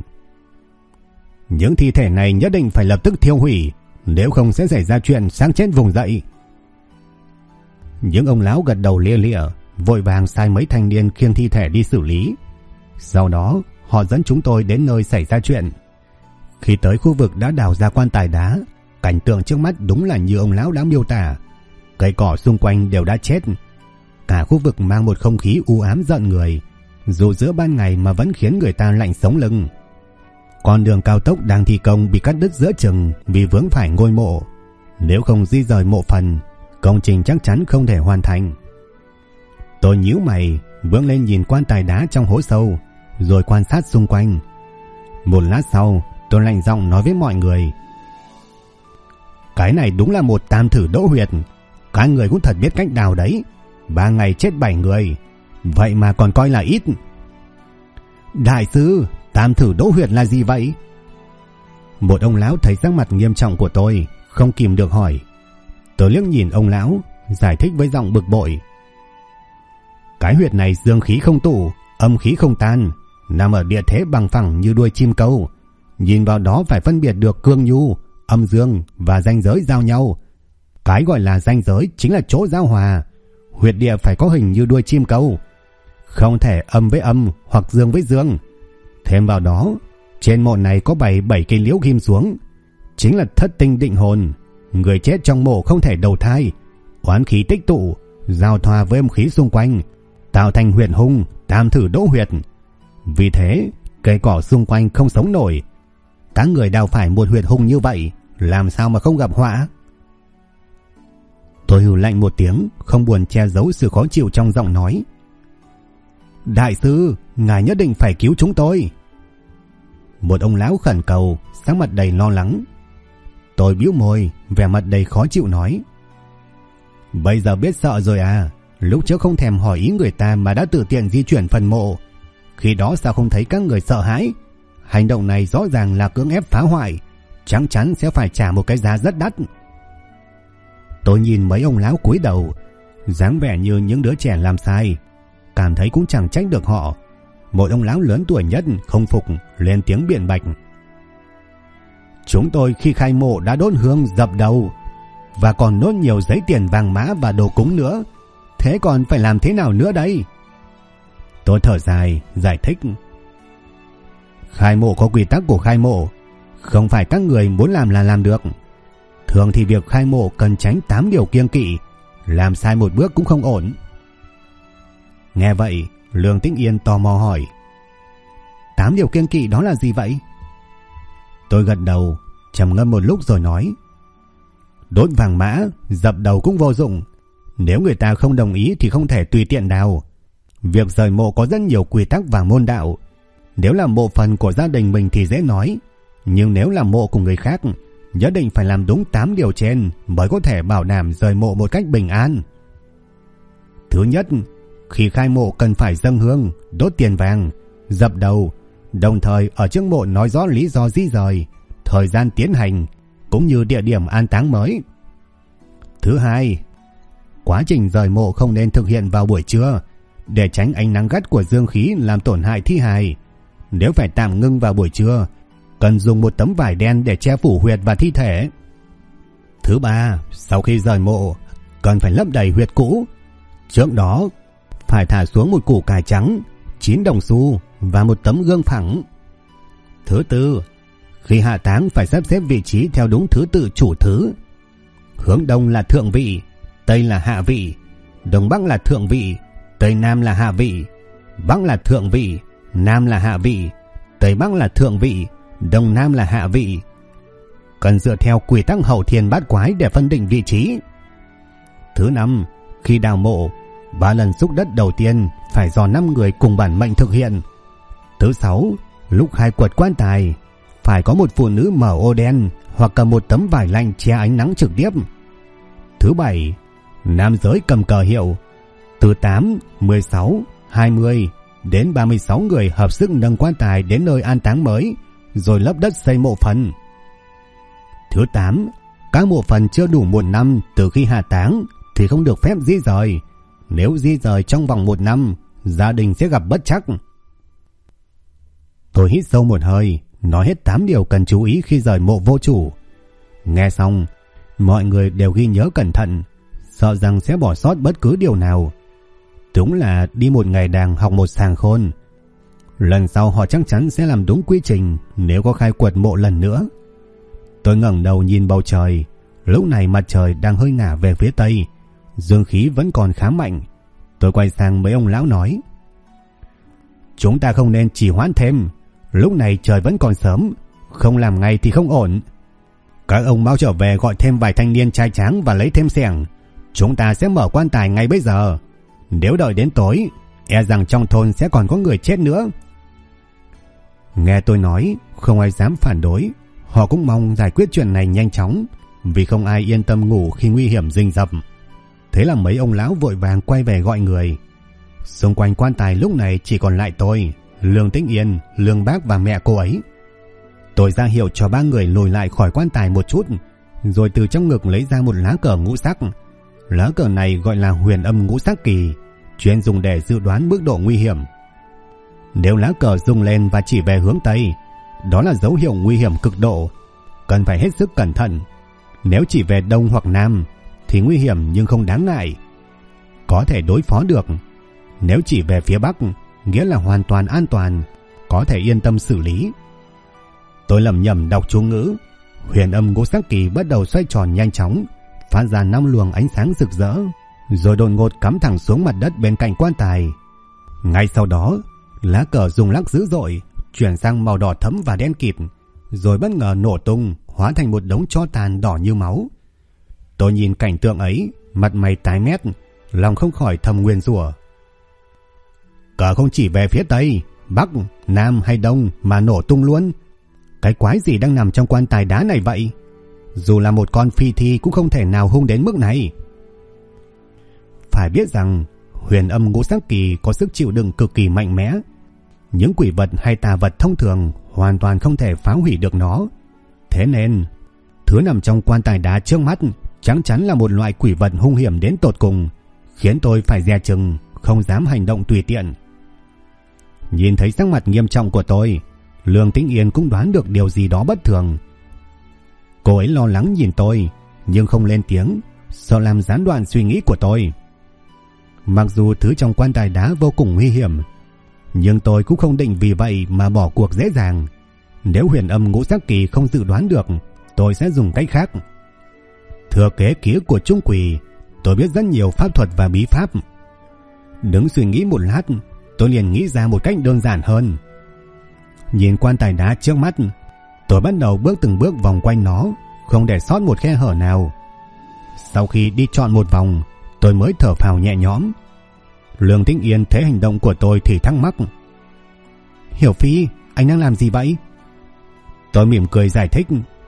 Những thi thể này nhất định phải lập tức thiêu hủy, nếu không sẽ xảy ra chuyện sáng chết vùng dậy. Những ông lão gật đầu lia lịa, vội vàng sai mấy thanh niên khiêng thi thể đi xử lý. Sau đó họ dẫn chúng tôi đến nơi xảy ra chuyện. Khi tới khu vực đã đào ra quan tài đá, cảnh tượng trước mắt đúng là như ông lão đã miêu tả. Cây cỏ xung quanh đều đã chết. Cả khu vực mang một không khí u ám giận người, dù giữa ban ngày mà vẫn khiến người ta lạnh sống lưng. Con đường cao tốc đang thi công bị cắt đứt giữa chừng vì vướng phải ngôi mộ. Nếu không di rời mộ phần, công trình chắc chắn không thể hoàn thành. Tôi nhíu mày, bước lên nhìn quan tài đá trong hố sâu, rồi quan sát xung quanh. Một lát sau, tôi lạnh giọng nói với mọi người. Cái này đúng là một tam thử đỗ huyệt. Các người cũng thật biết cách đào đấy. 3 ngày chết 7 người, vậy mà còn coi là ít. Đại sư, tam thử đỗ huyệt là gì vậy? Một ông lão thấy sắc mặt nghiêm trọng của tôi, không kìm được hỏi. Tôi liếc nhìn ông lão, giải thích với giọng bực bội. Cái huyệt này dương khí không tụ, âm khí không tan, nằm ở địa thế bằng phẳng như đuôi chim câu. Nhìn vào đó phải phân biệt được cương nhu, âm dương và ranh giới giao nhau. Cái gọi là ranh giới chính là chỗ giao hòa. Huyệt địa phải có hình như đuôi chim câu, không thể âm với âm hoặc dương với dương. Thêm vào đó, trên mộ này có 7 cây liễu ghim xuống, chính là thất tinh định hồn. Người chết trong mộ không thể đầu thai, oán khí tích tụ, giao thoa với âm khí xung quanh, tạo thành huyệt hung, tam thử đỗ huyệt. Vì thế, cây cỏ xung quanh không sống nổi. Các người đào phải một huyệt hung như vậy, làm sao mà không gặp họa? Tôi hừ lạnh một tiếng, không buồn che giấu sự khó chịu trong giọng nói. Đại sư, ngài nhất định phải cứu chúng tôi. Một ông lão khẩn cầu, sắc mặt đầy lo lắng. Tôi bĩu môi, vẻ mặt đầy khó chịu nói. Bây giờ biết sợ rồi à? Lúc trước không thèm hỏi ý người ta mà đã tự tiện di chuyển phần mộ. Khi đó sao không thấy các người sợ hãi? Hành động này rõ ràng là cưỡng ép phá hoại, chắc chắn sẽ phải trả một cái giá rất đắt. Tôi nhìn mấy ông lão cúi đầu, dáng vẻ như những đứa trẻ làm sai, cảm thấy cũng chẳng trách được họ. Một ông lão lớn tuổi nhất không phục, lên tiếng biện bạch. Chúng tôi khi khai mộ đã đốt hương dập đầu, và còn đốt nhiều giấy tiền vàng mã và đồ cúng nữa. Thế còn phải làm thế nào nữa đây? Tôi thở dài, giải thích. Khai mộ có quy tắc của khai mộ, không phải các người muốn làm là làm được. Thường thì việc khai mộ cần tránh 8 điều kiêng kỵ, làm sai một bước cũng không ổn. Nghe vậy, Lương Tĩnh Yên tò mò hỏi. 8 điều kiêng kỵ đó là gì vậy? Tôi gật đầu, trầm ngâm một lúc rồi nói. Đốt vàng mã, dập đầu cũng vô dụng. Nếu người ta không đồng ý thì không thể tùy tiện đào. Việc rời mộ có rất nhiều quy tắc và môn đạo. Nếu là mộ phần của gia đình mình thì dễ nói, nhưng nếu là mộ của người khác, nhất định phải làm đúng 8 điều trên mới có thể bảo đảm rời mộ một cách bình an. Thứ nhất, khi khai mộ cần phải dâng hương, đốt tiền vàng, dập đầu, đồng thời ở trước mộ nói rõ lý do di rời, thời gian tiến hành, cũng như địa điểm an táng mới. Thứ hai, quá trình rời mộ không nên thực hiện vào buổi trưa, để tránh ánh nắng gắt của dương khí làm tổn hại thi hài. Nếu phải tạm ngưng vào buổi trưa, cần dùng một tấm vải đen để che phủ huyệt và thi thể. Thứ ba, sau khi rời mộ, cần phải lấp đầy huyệt cũ. Trước đó, phải thả xuống một củ cải trắng, 9 đồng xu và một tấm gương phẳng. Thứ tư, khi hạ táng phải sắp xếp vị trí theo đúng thứ tự chủ thứ. Hướng đông là thượng vị, tây là hạ vị, đông bắc là thượng vị, tây nam là hạ vị, bắc là thượng vị, nam là hạ vị, tây bắc là thượng vị, đông nam là hạ vị. Cần dựa theo quy tắc hậu thiên bát quái để phân định vị trí. Thứ năm, khi đào mộ, 3 lần xúc đất đầu tiên phải do 5 người cùng bản mệnh thực hiện. Thứ sáu, lúc khai quật quan tài, phải có một phụ nữ mở ô đen hoặc cầm một tấm vải lạnh che ánh nắng trực tiếp. Thứ bảy, nam giới cầm cờ hiệu. Từ 8, 16, 20 đến 36 người hợp sức nâng quan tài đến nơi an táng mới, rồi lấp đất xây mộ phần. Thứ 8, các mộ phần chưa đủ 1 năm từ khi hạ táng thì không được phép di rời. Nếu di rời trong vòng 1 năm, gia đình sẽ gặp bất trắc. Tôi hít sâu một hơi, nói hết 8 điều cần chú ý khi rời mộ vô chủ. Nghe xong, mọi người đều ghi nhớ cẩn thận, sợ rằng sẽ bỏ sót bất cứ điều nào. Đúng là đi một ngày đàng học một sàng khôn. Lần sau họ chắc chắn sẽ làm đúng quy trình nếu có khai quật mộ lần nữa. Tôi ngẩng đầu nhìn bầu trời. Lúc này mặt trời đang hơi ngả về phía tây, dương khí vẫn còn khá mạnh. Tôi quay sang mấy ông lão nói. Chúng ta không nên trì hoãn thêm. Lúc này trời vẫn còn sớm, không làm ngay thì không ổn. Các ông mau trở về gọi thêm vài thanh niên trai tráng và lấy thêm xẻng. Chúng ta sẽ mở quan tài ngay bây giờ. Nếu đợi đến tối, e rằng trong thôn sẽ còn có người chết nữa. Nghe tôi nói, không ai dám phản đối. Họ cũng mong giải quyết chuyện này nhanh chóng, vì không ai yên tâm ngủ khi nguy hiểm rình rập. Thế là mấy ông lão vội vàng quay về gọi người. Xung quanh quan tài lúc này chỉ còn lại tôi, Lương Tĩnh Yên, Lương Bác và mẹ cô ấy. Tôi ra hiệu cho ba người lùi lại khỏi quan tài một chút, rồi từ trong ngực lấy ra một lá cờ ngũ sắc. Lá cờ này gọi là Huyền Âm Ngũ Sắc Kỳ, chuyên dùng để dự đoán mức độ nguy hiểm. Nếu lá cờ rung lên và chỉ về hướng Tây, đó là dấu hiệu nguy hiểm cực độ, cần phải hết sức cẩn thận. Nếu chỉ về Đông hoặc Nam thì nguy hiểm nhưng không đáng ngại, có thể đối phó được. Nếu chỉ về phía Bắc, nghĩa là hoàn toàn an toàn, có thể yên tâm xử lý. Tôi lẩm nhẩm đọc chú ngữ. Huyền Âm Ngũ Sắc Kỳ bắt đầu xoay tròn nhanh chóng, phát ra 5 luồng ánh sáng rực rỡ, rồi đột ngột cắm thẳng xuống mặt đất bên cạnh quan tài. Ngay sau đó, lá cờ rung lắc dữ dội, chuyển sang màu đỏ thẫm và đen kịt, rồi bất ngờ nổ tung, hóa thành một đống tro tàn đỏ như máu. Tôi nhìn cảnh tượng ấy, mặt mày tái mét, lòng không khỏi thầm nguyền rủa. Cờ không chỉ về phía Tây, Bắc, Nam hay Đông mà nổ tung luôn. Cái quái gì đang nằm trong quan tài đá này vậy? Dù là một con phi thi cũng không thể nào hung đến mức này. Phải biết rằng Huyền Âm Ngũ Sắc Kỳ có sức chịu đựng cực kỳ mạnh mẽ. Những quỷ vật hay tà vật thông thường hoàn toàn không thể phá hủy được nó. Thế nên thứ nằm trong quan tài đá trước mắt chắc chắn là một loại quỷ vật hung hiểm đến tột cùng, khiến tôi phải dè chừng, không dám hành động tùy tiện. Nhìn thấy sắc mặt nghiêm trọng của tôi, Lương Tĩnh Yên cũng đoán được điều gì đó bất thường. Cô ấy lo lắng nhìn tôi, nhưng không lên tiếng, sợ làm gián đoạn suy nghĩ của tôi. Mặc dù thứ trong quan tài đá vô cùng nguy hiểm, nhưng tôi cũng không định vì vậy mà bỏ cuộc dễ dàng. Nếu Huyền Âm Ngũ Sắc Kỳ không dự đoán được, tôi sẽ dùng cách khác. Thừa kế ký ức của Trung Quỷ, tôi biết rất nhiều pháp thuật và bí pháp. Đứng suy nghĩ một lát, tôi liền nghĩ ra một cách đơn giản hơn. Nhìn quan tài đá trước mắt, tôi bắt đầu bước từng bước vòng quanh nó, không để sót một khe hở nào. Sau khi đi trọn một vòng, tôi mới thở phào nhẹ nhõm. Lương Tĩnh Yên thấy hành động của tôi thì thắc mắc. Hiểu Phi, anh đang làm gì vậy? Tôi mỉm cười giải thích.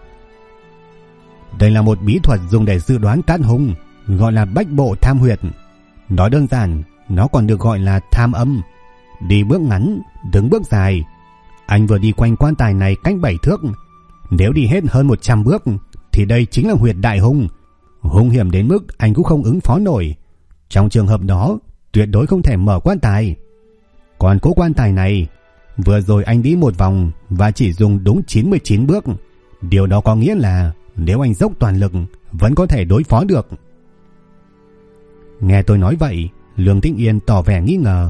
Đây là một bí thuật dùng để dự đoán cát hung, gọi là Bách Bộ Tham Huyệt. Nói đơn giản, nó còn được gọi là tham âm. Đi bước ngắn, đứng bước dài. Anh vừa đi quanh quan tài này cách 7 thước. Nếu đi hết hơn 100 bước thì đây chính là huyệt đại hung, hung hiểm đến mức anh cũng không ứng phó nổi. Trong trường hợp đó, tuyệt đối không thể mở quan tài. Còn cố quan tài này, vừa rồi anh đi một vòng và chỉ dùng đúng 99 bước. Điều đó có nghĩa là nếu anh dốc toàn lực vẫn có thể đối phó được. Nghe tôi nói vậy, Lương Tĩnh Yên tỏ vẻ nghi ngờ.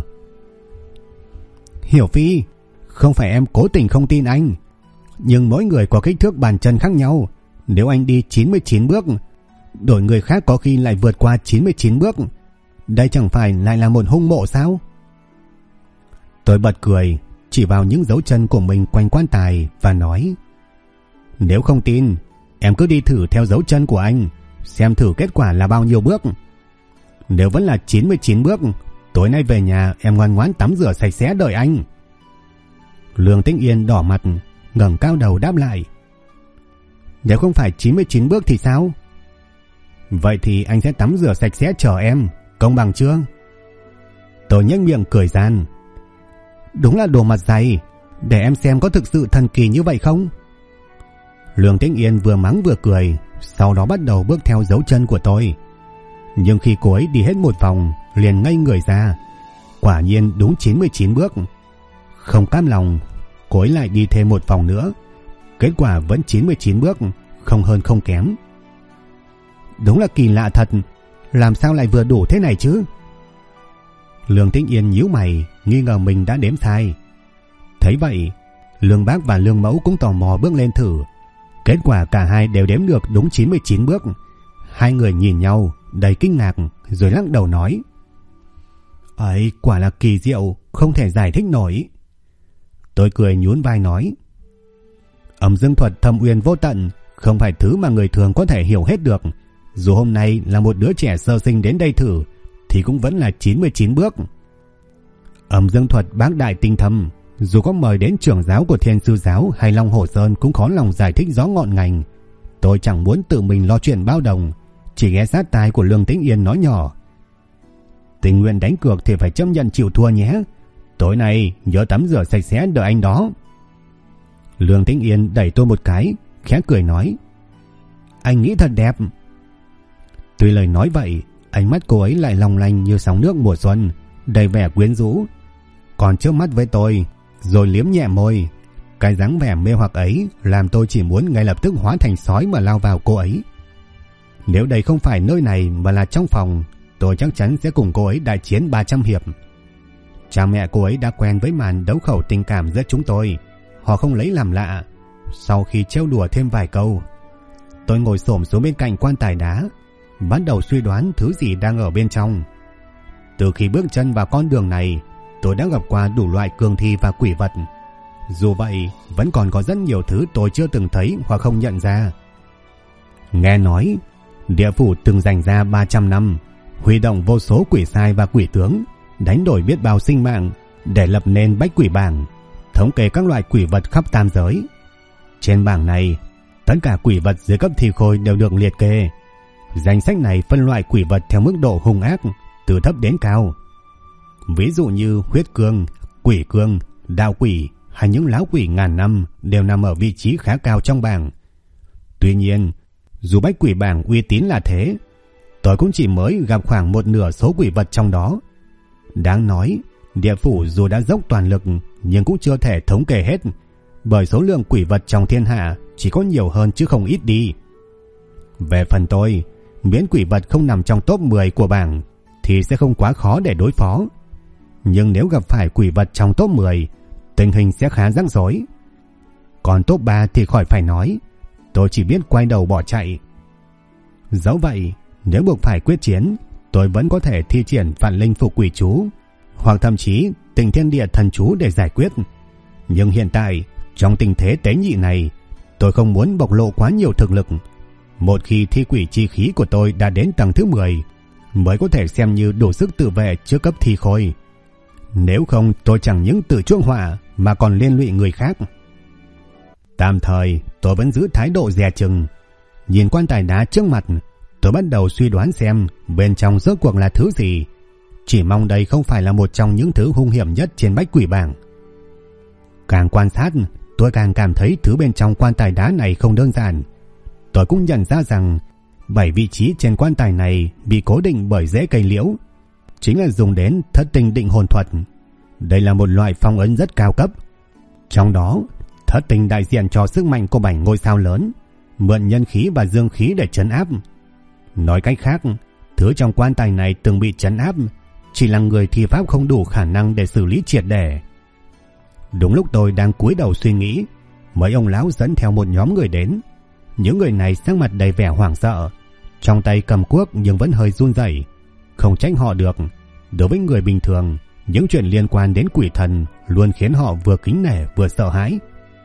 Hiểu Phi, không phải em cố tình không tin anh, nhưng mỗi người có kích thước bàn chân khác nhau. Nếu anh đi 99 bước, đổi người khác có khi lại vượt qua 99 bước. Đây chẳng phải lại là một hung mộ sao? Tôi bật cười, chỉ vào những dấu chân của mình quanh quan tài và nói: Nếu không tin, em cứ đi thử theo dấu chân của anh, xem thử kết quả là bao nhiêu bước. Nếu vẫn là 99 bước, tối nay về nhà em ngoan ngoãn tắm rửa sạch sẽ đợi anh. Lương Tĩnh Yên đỏ mặt, ngẩng cao đầu đáp lại: Nếu không phải 99 bước thì sao? Vậy thì anh sẽ tắm rửa sạch sẽ chờ em, công bằng chưa? Tôi nhếch miệng cười gian: Đúng là đồ mặt dày, để em xem có thực sự thần kỳ như vậy không? Lương Tĩnh Yên vừa mắng vừa cười, sau đó bắt đầu bước theo dấu chân của tôi. Nhưng khi cô ấy đi hết một vòng, liền ngây người ra. Quả nhiên đúng 99 bước. Không cam lòng, cô ấy lại đi thêm một vòng nữa. Kết quả vẫn 99 bước, không hơn không kém. Đúng là kỳ lạ thật, làm sao lại vừa đủ thế này chứ? Lương Tĩnh Yên nhíu mày, nghi ngờ mình đã đếm sai. Thấy vậy, Lương Bác và Lương Mẫu cũng tò mò bước lên thử. Kết quả cả hai đều đếm được đúng 99 bước. Hai người nhìn nhau đầy kinh ngạc, rồi lắc đầu nói: Ấy, quả là kỳ diệu, không thể giải thích nổi. Tôi cười nhún vai nói: Âm dương thuật thâm uyên vô tận, không phải thứ mà người thường có thể hiểu hết được. Dù hôm nay là một đứa trẻ sơ sinh đến đây thử, thì cũng vẫn là 99 bước. Âm dương thuật bác đại tinh thâm, dù có mời đến trưởng giáo của Thiên Sư Giáo hay Long Hồ Sơn cũng khó lòng giải thích rõ ngọn ngành. Tôi chẳng muốn tự mình lo chuyện bao đồng, chỉ ghé sát tai của Lương Tĩnh Yên nói nhỏ: "Tình nguyện đánh cược thì phải chấp nhận chịu thua nhé. Tối nay nhớ tắm rửa sạch sẽ đợi anh đó." Lương Tĩnh Yên đẩy tôi một cái, khẽ cười nói: "Anh nghĩ thật đẹp." Tuy lời nói vậy, ánh mắt cô ấy lại long lanh như sóng nước mùa xuân, đầy vẻ quyến rũ. Còn trước mắt với tôi, rồi liếm nhẹ môi. Cái dáng vẻ mê hoặc ấy làm tôi chỉ muốn ngay lập tức hóa thành sói mà lao vào cô ấy. Nếu đây không phải nơi này mà là trong phòng, tôi chắc chắn sẽ cùng cô ấy đại chiến 300 hiệp. Cha mẹ cô ấy đã quen với màn đấu khẩu tình cảm giữa chúng tôi, họ không lấy làm lạ. Sau khi trêu đùa thêm vài câu, tôi ngồi xổm xuống bên cạnh quan tài đá, bắt đầu suy đoán thứ gì đang ở bên trong. Từ khi bước chân vào con đường này, tôi đã gặp qua đủ loại cương thi và quỷ vật. Dù vậy, vẫn còn có rất nhiều thứ tôi chưa từng thấy hoặc không nhận ra. Nghe nói, địa phủ từng dành ra 300 năm, huy động vô số quỷ sai và quỷ tướng, đánh đổi biết bao sinh mạng để lập nên bách quỷ bảng, thống kê các loại quỷ vật khắp tam giới. Trên bảng này, tất cả quỷ vật dưới cấp thi khôi đều được liệt kê. Danh sách này phân loại quỷ vật theo mức độ hung ác, từ thấp đến cao. Ví dụ như huyết cương, quỷ cương, đạo quỷ hay những lão quỷ ngàn năm đều nằm ở vị trí khá cao trong bảng. Tuy nhiên, dù bách quỷ bảng uy tín là thế, tôi cũng chỉ mới gặp khoảng một nửa số quỷ vật trong đó. Đáng nói, địa phủ dù đã dốc toàn lực nhưng cũng chưa thể thống kê hết, bởi số lượng quỷ vật trong thiên hạ chỉ có nhiều hơn chứ không ít đi. Về phần tôi, miễn quỷ vật không nằm trong top 10 của bảng thì sẽ không quá khó để đối phó. Nhưng nếu gặp phải quỷ vật trong top 10, tình hình sẽ khá rắc rối. Còn top 3 thì khỏi phải nói, tôi chỉ biết quay đầu bỏ chạy. Dẫu vậy, nếu buộc phải quyết chiến, tôi vẫn có thể thi triển Vạn Linh Phục Quỷ Chú, hoặc thậm chí Tình Thiên Địa Thần Chú để giải quyết. Nhưng hiện tại, trong tình thế tế nhị này, tôi không muốn bộc lộ quá nhiều thực lực. Một khi thi quỷ chi khí của tôi đã đến tầng thứ 10, mới có thể xem như đủ sức tự vệ trước cấp thi khôi. Nếu không, tôi chẳng những tự chuốc họa mà còn liên lụy người khác. Tạm thời, tôi vẫn giữ thái độ dè chừng. Nhìn quan tài đá trước mặt, tôi bắt đầu suy đoán xem bên trong rốt cuộc là thứ gì. Chỉ mong đây không phải là một trong những thứ hung hiểm nhất trên bách quỷ bảng. Càng quan sát, tôi càng cảm thấy thứ bên trong quan tài đá này không đơn giản. Tôi cũng nhận ra rằng 7 vị trí trên quan tài này bị cố định bởi rễ cây liễu, chính là dùng đến thất tinh định hồn thuật. Đây là một loại phong ấn rất cao cấp. Trong đó, thất tinh đại diện cho sức mạnh của 7 ngôi sao lớn, mượn nhân khí và dương khí để trấn áp. Nói cách khác, thứ trong quan tài này từng bị trấn áp, chỉ là người thi pháp không đủ khả năng để xử lý triệt để. Đúng lúc tôi đang cúi đầu suy nghĩ, mấy ông lão dẫn theo một nhóm người đến. Những người này sắc mặt đầy vẻ hoảng sợ, trong tay cầm cuốc nhưng vẫn hơi run rẩy. Không trách họ được, đối với người bình thường, những chuyện liên quan đến quỷ thần luôn khiến họ vừa kính nể vừa sợ hãi.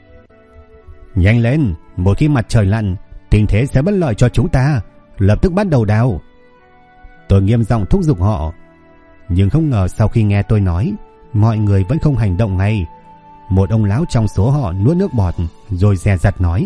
Nhanh lên, một khi mặt trời lặn, tình thế sẽ bất lợi cho chúng ta, lập tức bắt đầu đào. Tôi nghiêm giọng thúc giục họ. Nhưng không ngờ sau khi nghe tôi nói, mọi người vẫn không hành động ngay. Một ông lão trong số họ nuốt nước bọt rồi dè dặt nói: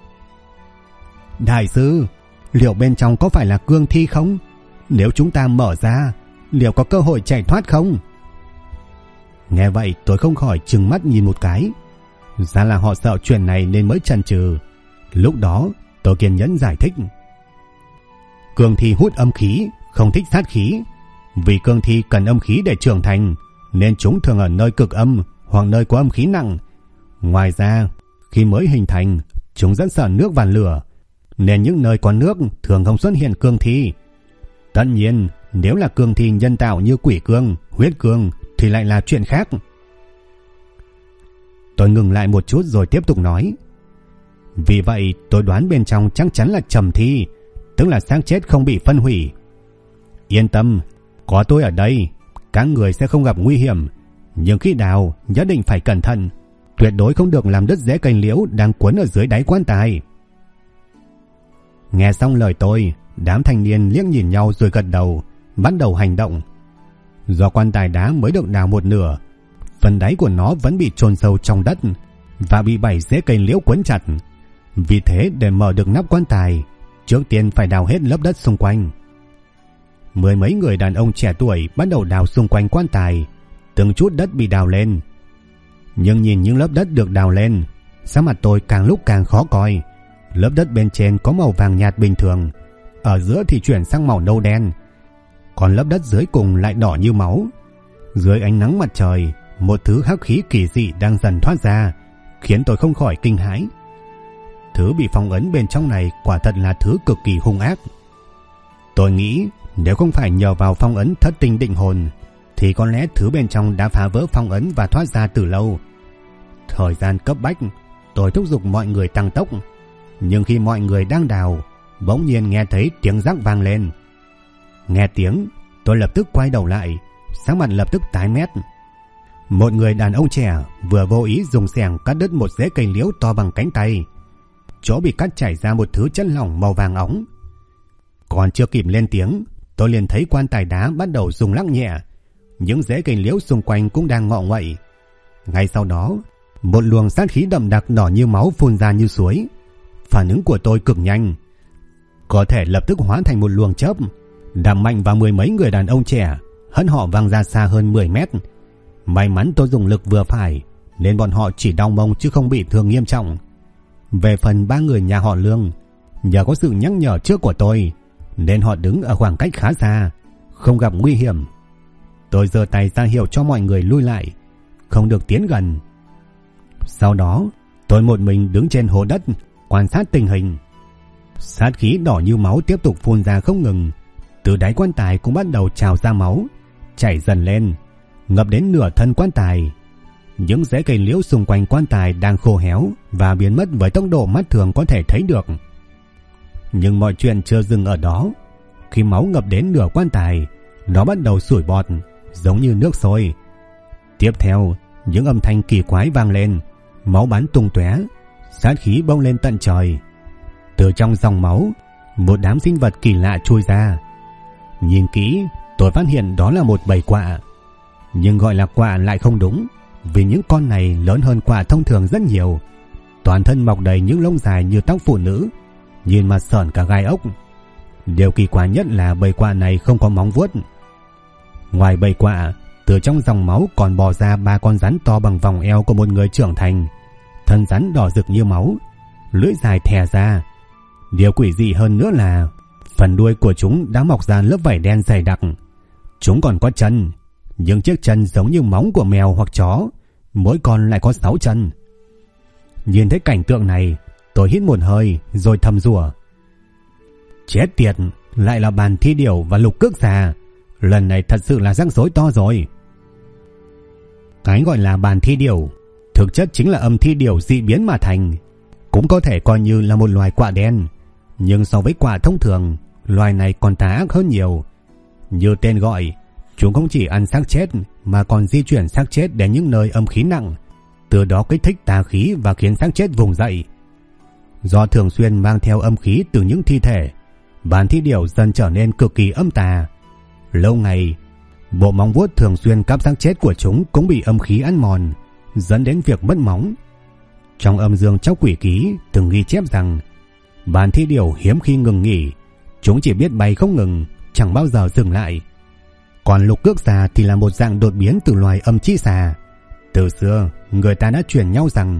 Đại sư, liệu bên trong có phải là cương thi không? Nếu chúng ta mở ra, liệu có cơ hội chạy thoát không? Nghe vậy tôi không khỏi trừng mắt nhìn một cái. Ra là họ sợ chuyện này nên mới chần chừ. Lúc đó tôi kiên nhẫn giải thích: Cương thi hút âm khí, không thích sát khí. Vì cương thi cần âm khí để trưởng thành, nên chúng thường ở nơi cực âm hoặc nơi có âm khí nặng. Ngoài ra, khi mới hình thành, chúng rất sợ nước và lửa, nên những nơi có nước thường không xuất hiện cương thi. Tất nhiên, nếu là cương thi nhân tạo như quỷ cương, huyết cương thì lại là chuyện khác. Tôi ngừng lại một chút rồi tiếp tục nói: Vì vậy tôi đoán bên trong chắc chắn là trầm thi, tức là xác chết không bị phân hủy. Yên tâm, có tôi ở đây, các người sẽ không gặp nguy hiểm. Nhưng khi đào, nhất định phải cẩn thận, tuyệt đối không được làm đứt rễ cây liễu đang quấn ở dưới đáy quan tài. Nghe xong lời tôi, đám thanh niên liếc nhìn nhau rồi gật đầu, bắt đầu hành động. Do quan tài đá mới được đào một nửa, phần đáy của nó vẫn bị chôn sâu trong đất và bị 7 rễ cây liễu quấn chặt. Vì thế để mở được nắp quan tài, trước tiên phải đào hết lớp đất xung quanh. Mười mấy người đàn ông trẻ tuổi bắt đầu đào xung quanh quan tài, từng chút đất bị đào lên. Nhưng nhìn những lớp đất được đào lên, sắc mặt tôi càng lúc càng khó coi. Lớp đất bên trên có màu vàng nhạt bình thường, ở giữa thì chuyển sang màu nâu đen, còn lớp đất dưới cùng lại đỏ như máu. Dưới ánh nắng mặt trời, một thứ hắc khí kỳ dị đang dần thoát ra, khiến tôi không khỏi kinh hãi. Thứ bị phong ấn bên trong này quả thật là thứ cực kỳ hung ác. Tôi nghĩ nếu không phải nhờ vào phong ấn thất tinh định hồn, thì có lẽ thứ bên trong đã phá vỡ phong ấn và thoát ra từ lâu. Thời gian cấp bách, tôi thúc giục mọi người tăng tốc. Nhưng khi mọi người đang đào, bỗng nhiên nghe thấy tiếng rắc vang lên. Nghe tiếng, tôi lập tức quay đầu lại, sắc mặt lập tức tái mét. Một người đàn ông trẻ vừa vô ý dùng xẻng cắt đứt một rễ cây liễu to bằng cánh tay. Chỗ bị cắt chảy ra một thứ chất lỏng màu vàng óng. Còn chưa kịp lên tiếng, tôi liền thấy quan tài đá bắt đầu rung lắc nhẹ. Những rễ cây liễu xung quanh cũng đang ngọ nguậy. Ngay sau đó, một luồng sát khí đậm đặc đỏ như máu phun ra như suối. Phản ứng của tôi cực nhanh, có thể lập tức hóa thành một luồng chớp, đạp mạnh vào mười mấy người đàn ông trẻ, hất họ văng ra xa hơn 10 mét. May mắn tôi dùng lực vừa phải, nên bọn họ chỉ đau mông chứ không bị thương nghiêm trọng. Về phần 3 người nhà họ Lương, nhờ có sự nhắc nhở trước của tôi, nên họ đứng ở khoảng cách khá xa, không gặp nguy hiểm. Tôi giơ tay ra hiệu cho mọi người lui lại, không được tiến gần. Sau đó, tôi một mình đứng trên hố đất, quan sát tình hình. Sát khí đỏ như máu tiếp tục phun ra không ngừng. Từ đáy quan tài cũng bắt đầu trào ra máu, chảy dần lên, ngập đến nửa thân quan tài. Những rễ cây liễu xung quanh quan tài đang khô héo và biến mất với tốc độ mắt thường có thể thấy được. Nhưng mọi chuyện chưa dừng ở đó. Khi máu ngập đến nửa quan tài, nó bắt đầu sủi bọt, giống như nước sôi. Tiếp theo, những âm thanh kỳ quái vang lên, máu bắn tung tóe, sát khí bông lên tận trời. Từ trong dòng máu, một đám sinh vật kỳ lạ chui ra. Nhìn kỹ, tôi phát hiện đó là một bầy quạ. Nhưng gọi là quạ lại không đúng, vì những con này lớn hơn quạ thông thường rất nhiều. Toàn thân mọc đầy những lông dài như tóc phụ nữ, nhìn mà sởn cả gai ốc. Điều kỳ quái nhất là bầy quạ này không có móng vuốt. Ngoài bầy quạ, từ trong dòng máu còn bò ra 3 con rắn to bằng vòng eo của một người trưởng thành. Thân rắn đỏ rực như máu, lưỡi dài thè ra. Điều quỷ dị hơn nữa là phần đuôi của chúng đã mọc ra lớp vảy đen dày đặc. Chúng còn có chân, những chiếc chân giống như móng của mèo hoặc chó, mỗi con lại có 6 chân. Nhìn thấy cảnh tượng này, tôi hít một hơi rồi thầm rủa. Chết tiệt, lại là bàn thi điểu và lục cước xà. Lần này thật sự là rắc rối to rồi. Cái gọi là bàn thi điểu thực chất chính là âm thi điểu dị biến mà thành, cũng có thể coi như là một loài quạ đen. Nhưng so với quạ thông thường, loài này còn tà ác hơn nhiều. Như tên gọi, chúng không chỉ ăn xác chết mà còn di chuyển xác chết đến những nơi âm khí nặng, từ đó kích thích tà khí và khiến xác chết vùng dậy. Do thường xuyên mang theo âm khí từ những thi thể, bàn thi điểu dần trở nên cực kỳ âm tà. Lâu ngày, bộ móng vuốt thường xuyên cắp xác chết của chúng cũng bị âm khí ăn mòn, dẫn đến việc mất móng. Trong âm dương chóc quỷ ký từng ghi chép rằng bàn thi điểu hiếm khi ngừng nghỉ, chúng chỉ biết bay không ngừng, chẳng bao giờ dừng lại. Còn lục cước xà thì là một dạng đột biến từ loài âm chi xà. Từ xưa, người ta đã truyền nhau rằng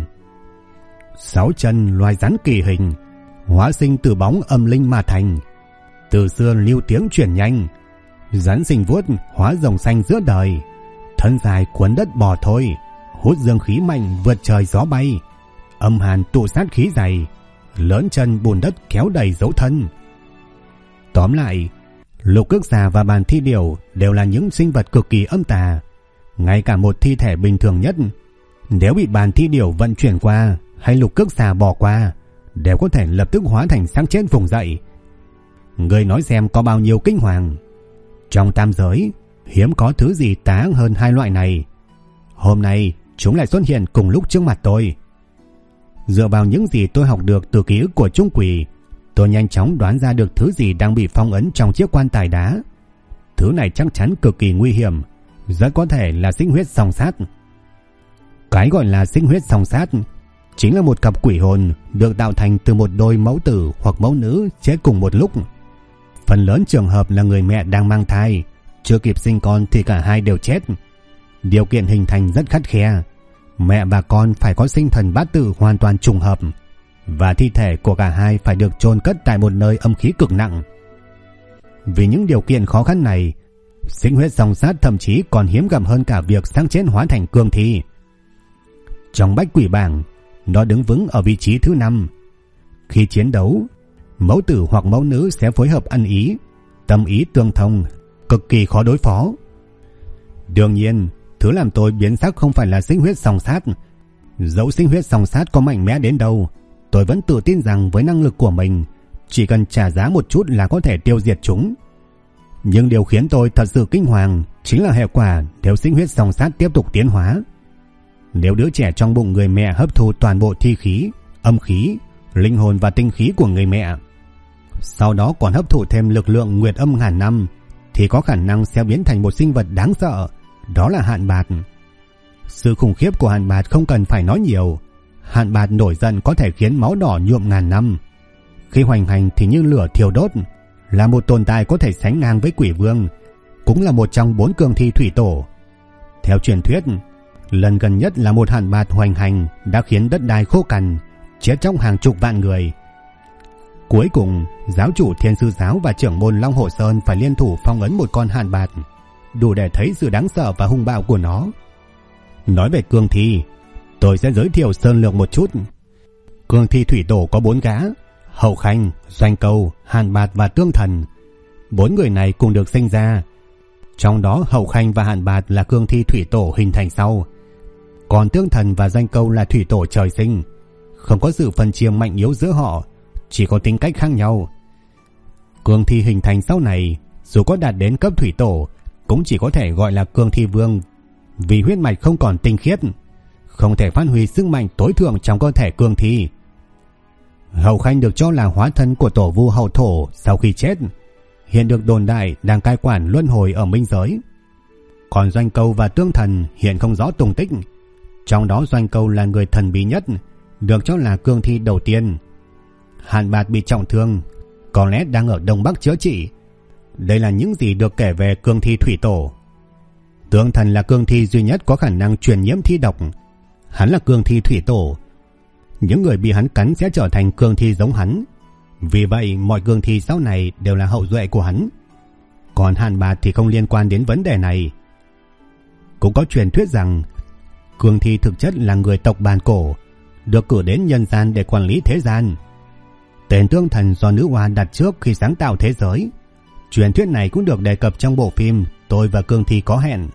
6 chân loài rắn kỳ hình, hóa sinh từ bóng âm linh mà thành. Từ xưa lưu tiếng truyền nhanh, rắn sinh vuốt hóa rồng xanh giữa đời, thân dài cuốn đất bò thôi, hút dương khí mạnh vượt trời gió bay, âm hàn tụ sát khí dày, lớn chân bùn đất kéo đầy dấu thân. Tóm lại, lục cước xà và bàn thi điểu đều là những sinh vật cực kỳ âm tà. Ngay cả một thi thể bình thường nhất, nếu bị bàn thi điểu vận chuyển qua hay lục cước xà bỏ qua, đều có thể lập tức hóa thành xác chết vùng dậy. Người nói xem có bao nhiêu kinh hoàng. Trong tam giới, hiếm có thứ gì tà ác hơn hai loại này. Hôm nay, chúng lại xuất hiện cùng lúc trước mặt tôi. Dựa vào những gì tôi học được từ ký ức của Trung Quỷ, tôi nhanh chóng đoán ra được thứ gì đang bị phong ấn trong chiếc quan tài đá. Thứ này chắc chắn cực kỳ nguy hiểm, rất có thể là sinh huyết song sát. Cái gọi là sinh huyết song sát chính là một cặp quỷ hồn được tạo thành từ một đôi mẫu tử hoặc mẫu nữ chết cùng một lúc. Phần lớn trường hợp là người mẹ đang mang thai, chưa kịp sinh con thì cả hai đều chết. Điều kiện hình thành rất khắt khe, mẹ và con phải có sinh thần bát tự hoàn toàn trùng hợp, và thi thể của cả hai phải được chôn cất tại một nơi âm khí cực nặng. Vì những điều kiện khó khăn này, sinh huyết song sát thậm chí còn hiếm gặp hơn cả việc xác chết hóa thành cương thi. Trong bách quỷ bảng, nó đứng vững ở vị trí thứ 5. Khi chiến đấu, mẫu tử hoặc mẫu nữ sẽ phối hợp ăn ý, tâm ý tương thông, cực kỳ khó đối phó. Đương nhiên, thứ làm tôi biến sắc không phải là sinh huyết song sát. Dẫu sinh huyết song sát có mạnh mẽ đến đâu, tôi vẫn tự tin rằng với năng lực của mình, chỉ cần trả giá một chút là có thể tiêu diệt chúng. Nhưng điều khiến tôi thật sự kinh hoàng chính là hệ quả nếu sinh huyết song sát tiếp tục tiến hóa. Nếu đứa trẻ trong bụng người mẹ hấp thu toàn bộ thi khí, âm khí, linh hồn và tinh khí của người mẹ, sau đó còn hấp thụ thêm lực lượng nguyệt âm ngàn năm, thì có khả năng sẽ biến thành một sinh vật đáng sợ, đó là hạn bạt. Sự khủng khiếp của hạn bạt không cần phải nói nhiều. Hạn bạt nổi giận có thể khiến máu đỏ nhuộm ngàn năm. Khi hoành hành thì như lửa thiêu đốt, là một tồn tại có thể sánh ngang với quỷ vương, cũng là một trong 4 cương thi thủy tổ. Theo truyền thuyết, lần gần nhất là một hạn bạt hoành hành đã khiến đất đai khô cằn, chết trong hàng chục vạn người. Cuối cùng, giáo chủ Thiên Sư Giáo và trưởng môn Long Hồ Sơn phải liên thủ phong ấn một con hạn bạt, đủ để thấy sự đáng sợ và hung bạo của nó. Nói về cương thi, tôi sẽ giới thiệu sơ lược một chút. Cương thi thủy tổ có 4 gã: Hậu Khanh, Doanh Câu, Hàn Bạt và Tương Thần. 4 người này cùng được sinh ra. Trong đó Hậu Khanh và Hàn Bạt là cương thi thủy tổ hình thành sau, còn Tương Thần và Doanh Câu là thủy tổ trời sinh. Không có sự phân chia mạnh yếu giữa họ, chỉ có tính cách khác nhau. Cương thi hình thành sau này, dù có đạt đến cấp thủy tổ, cũng chỉ có thể gọi là cương thi vương, vì huyết mạch không còn tinh khiết, không thể phát huy sức mạnh tối thượng trong cơ thể cương thi. Hậu Khanh được cho là hóa thân của tổ vu hậu thổ sau khi chết, hiện được đồn đại đang cai quản luân hồi ở minh giới. Còn Doanh Câu và Tương Thần hiện không rõ tung tích, trong đó Doanh Câu là người thần bí nhất, được cho là cương thi đầu tiên. Hàn Bạt bị trọng thương, có lẽ đang ở Đông Bắc chữa trị. Đây là những gì được kể về cương thi thủy tổ. Tương Thần là cương thi duy nhất có khả năng truyền nhiễm thi độc. Hắn là cương thi thủy tổ. Những người bị hắn cắn sẽ trở thành cương thi giống hắn. Vì vậy mọi cương thi sau này đều là hậu duệ của hắn. Còn Hàn Bạt thì không liên quan đến vấn đề này. Cũng có truyền thuyết rằng cương thi thực chất là người tộc bàn cổ, được cử đến nhân gian để quản lý thế gian. Tên Tương Thần do nữ hoa đặt trước khi sáng tạo thế giới. Truyền thuyết này cũng được đề cập trong bộ phim Tôi và Cương Thi Có Hẹn.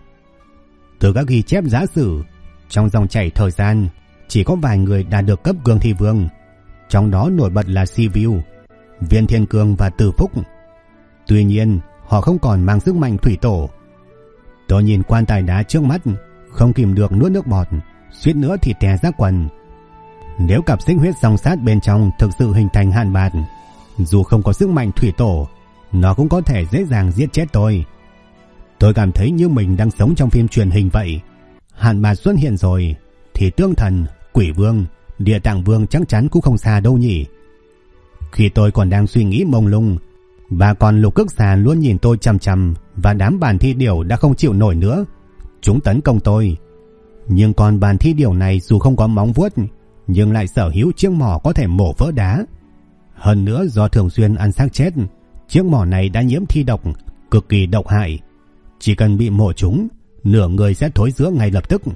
Từ các ghi chép giả sử, trong dòng chảy thời gian chỉ có vài người đạt được cấp Cương Thi Vương, trong đó nổi bật là Sivu, Viên Thiên Cương và Từ Phúc. Tuy nhiên họ không còn mang sức mạnh thủy tổ. Tôi nhìn quan tài đá trước mắt, không kìm được nuốt nước bọt, suýt nữa thì té ra quần. Nếu cặp sinh huyết song sát bên trong thực sự hình thành Hàn Bạt, dù không có sức mạnh thủy tổ, nó cũng có thể dễ dàng giết chết tôi. Tôi cảm thấy như mình đang sống trong phim truyền hình vậy. Hàn Bạt xuất hiện rồi thì Tương Thần, Quỷ Vương, Địa Tạng Vương chắc chắn cũng không xa đâu nhỉ. Khi tôi còn đang suy nghĩ mông lung, bà con Lục Cước Xà luôn nhìn tôi chằm chằm, và đám bàn thi điểu đã không chịu nổi nữa. Chúng tấn công tôi. Nhưng con bàn thi điểu này dù không có móng vuốt, nhưng lại sở hữu chiếc mỏ có thể mổ vỡ đá. Hơn nữa do thường xuyên ăn xác chết, chiếc mỏ này đã nhiễm thi độc, cực kỳ độc hại. Chỉ cần bị mổ trúng, nửa người sẽ thối rữa ngay lập tức.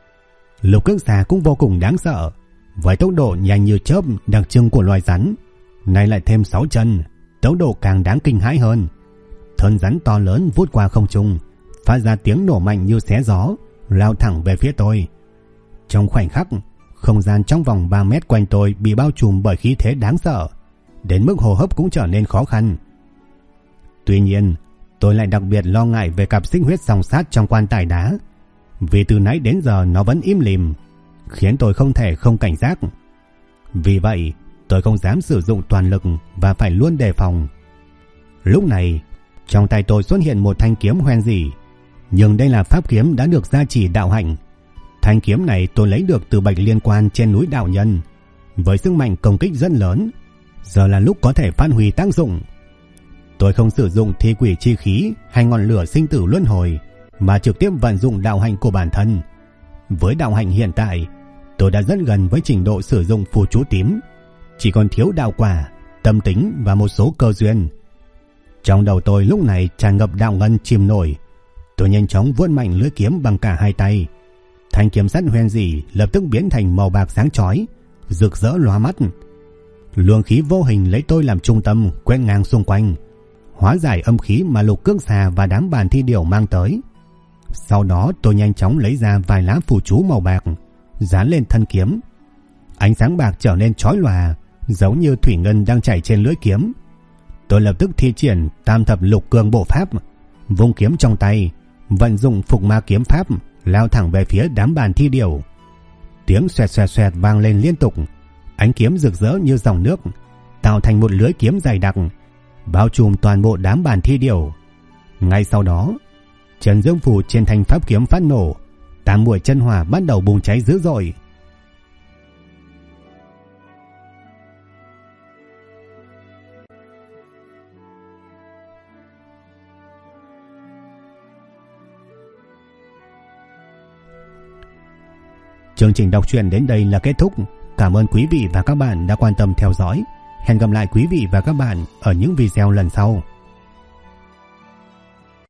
Lục Cước Xà cũng vô cùng đáng sợ, với tốc độ nhanh như chớp đặc trưng của loài rắn, nay lại thêm 6 chân, tốc độ càng đáng kinh hãi hơn. Thân rắn to lớn vút qua không trung, phát ra tiếng nổ mạnh như xé gió, lao thẳng về phía tôi. Trong khoảnh khắc, không gian trong vòng 3 mét quanh tôi bị bao trùm bởi khí thế đáng sợ, đến mức hô hấp cũng trở nên khó khăn. Tuy nhiên, tôi lại đặc biệt lo ngại về cặp sinh huyết song sát trong quan tài đá, vì từ nãy đến giờ nó vẫn im lìm, khiến tôi không thể không cảnh giác. Vì vậy, tôi không dám sử dụng toàn lực và phải luôn đề phòng. Lúc này, trong tay tôi xuất hiện một thanh kiếm hoen rỉ, nhưng đây là pháp kiếm đã được gia trì đạo hạnh. Thanh kiếm này tôi lấy được từ Bạch Liên Quan trên núi Đạo Nhân, với sức mạnh công kích rất lớn, giờ là lúc có thể phát huy tác dụng. Tôi không sử dụng thi quỷ chi khí hay ngọn lửa sinh tử luân hồi, mà trực tiếp vận dụng đạo hạnh của bản thân. Với đạo hạnh hiện tại, tôi đã rất gần với trình độ sử dụng phù chú tím, chỉ còn thiếu đạo quả, tâm tính và một số cơ duyên. Trong đầu tôi lúc này tràn ngập đạo ngân chìm nổi. Tôi nhanh chóng vuốt mạnh lưỡi kiếm bằng cả hai tay. Thanh kiếm sắt hoen dỉ lập tức biến thành màu bạc sáng chói, rực rỡ lóa mắt. Luồng khí vô hình lấy tôi làm trung tâm quét ngang xung quanh, hóa giải âm khí mà Lục Cước Xà và đám bàn thi điểu mang tới. Sau đó tôi nhanh chóng lấy ra vài lá phù chú màu bạc, dán lên thân kiếm. Ánh sáng bạc trở nên chói lòa, giống như thủy ngân đang chảy trên lưỡi kiếm. Tôi lập tức thi triển Tam Thập Lục Cương Bộ Pháp, vung kiếm trong tay, vận dụng Phục Ma Kiếm Pháp, lao thẳng về phía đám bàn thi điểu. Tiếng xoẹt xoẹt xoẹt vang lên liên tục, ánh kiếm rực rỡ như dòng nước, tạo thành một lưới kiếm dày đặc, bao trùm toàn bộ đám bàn thi điểu. Ngay sau đó, Trần Dương Phù trên thanh pháp kiếm phát nổ, 8 muội chân hỏa bắt đầu bùng cháy dữ dội. Chương trình đọc truyện đến đây là kết thúc. Cảm ơn quý vị và các bạn đã quan tâm theo dõi. Hẹn gặp lại quý vị và các bạn ở những video lần sau.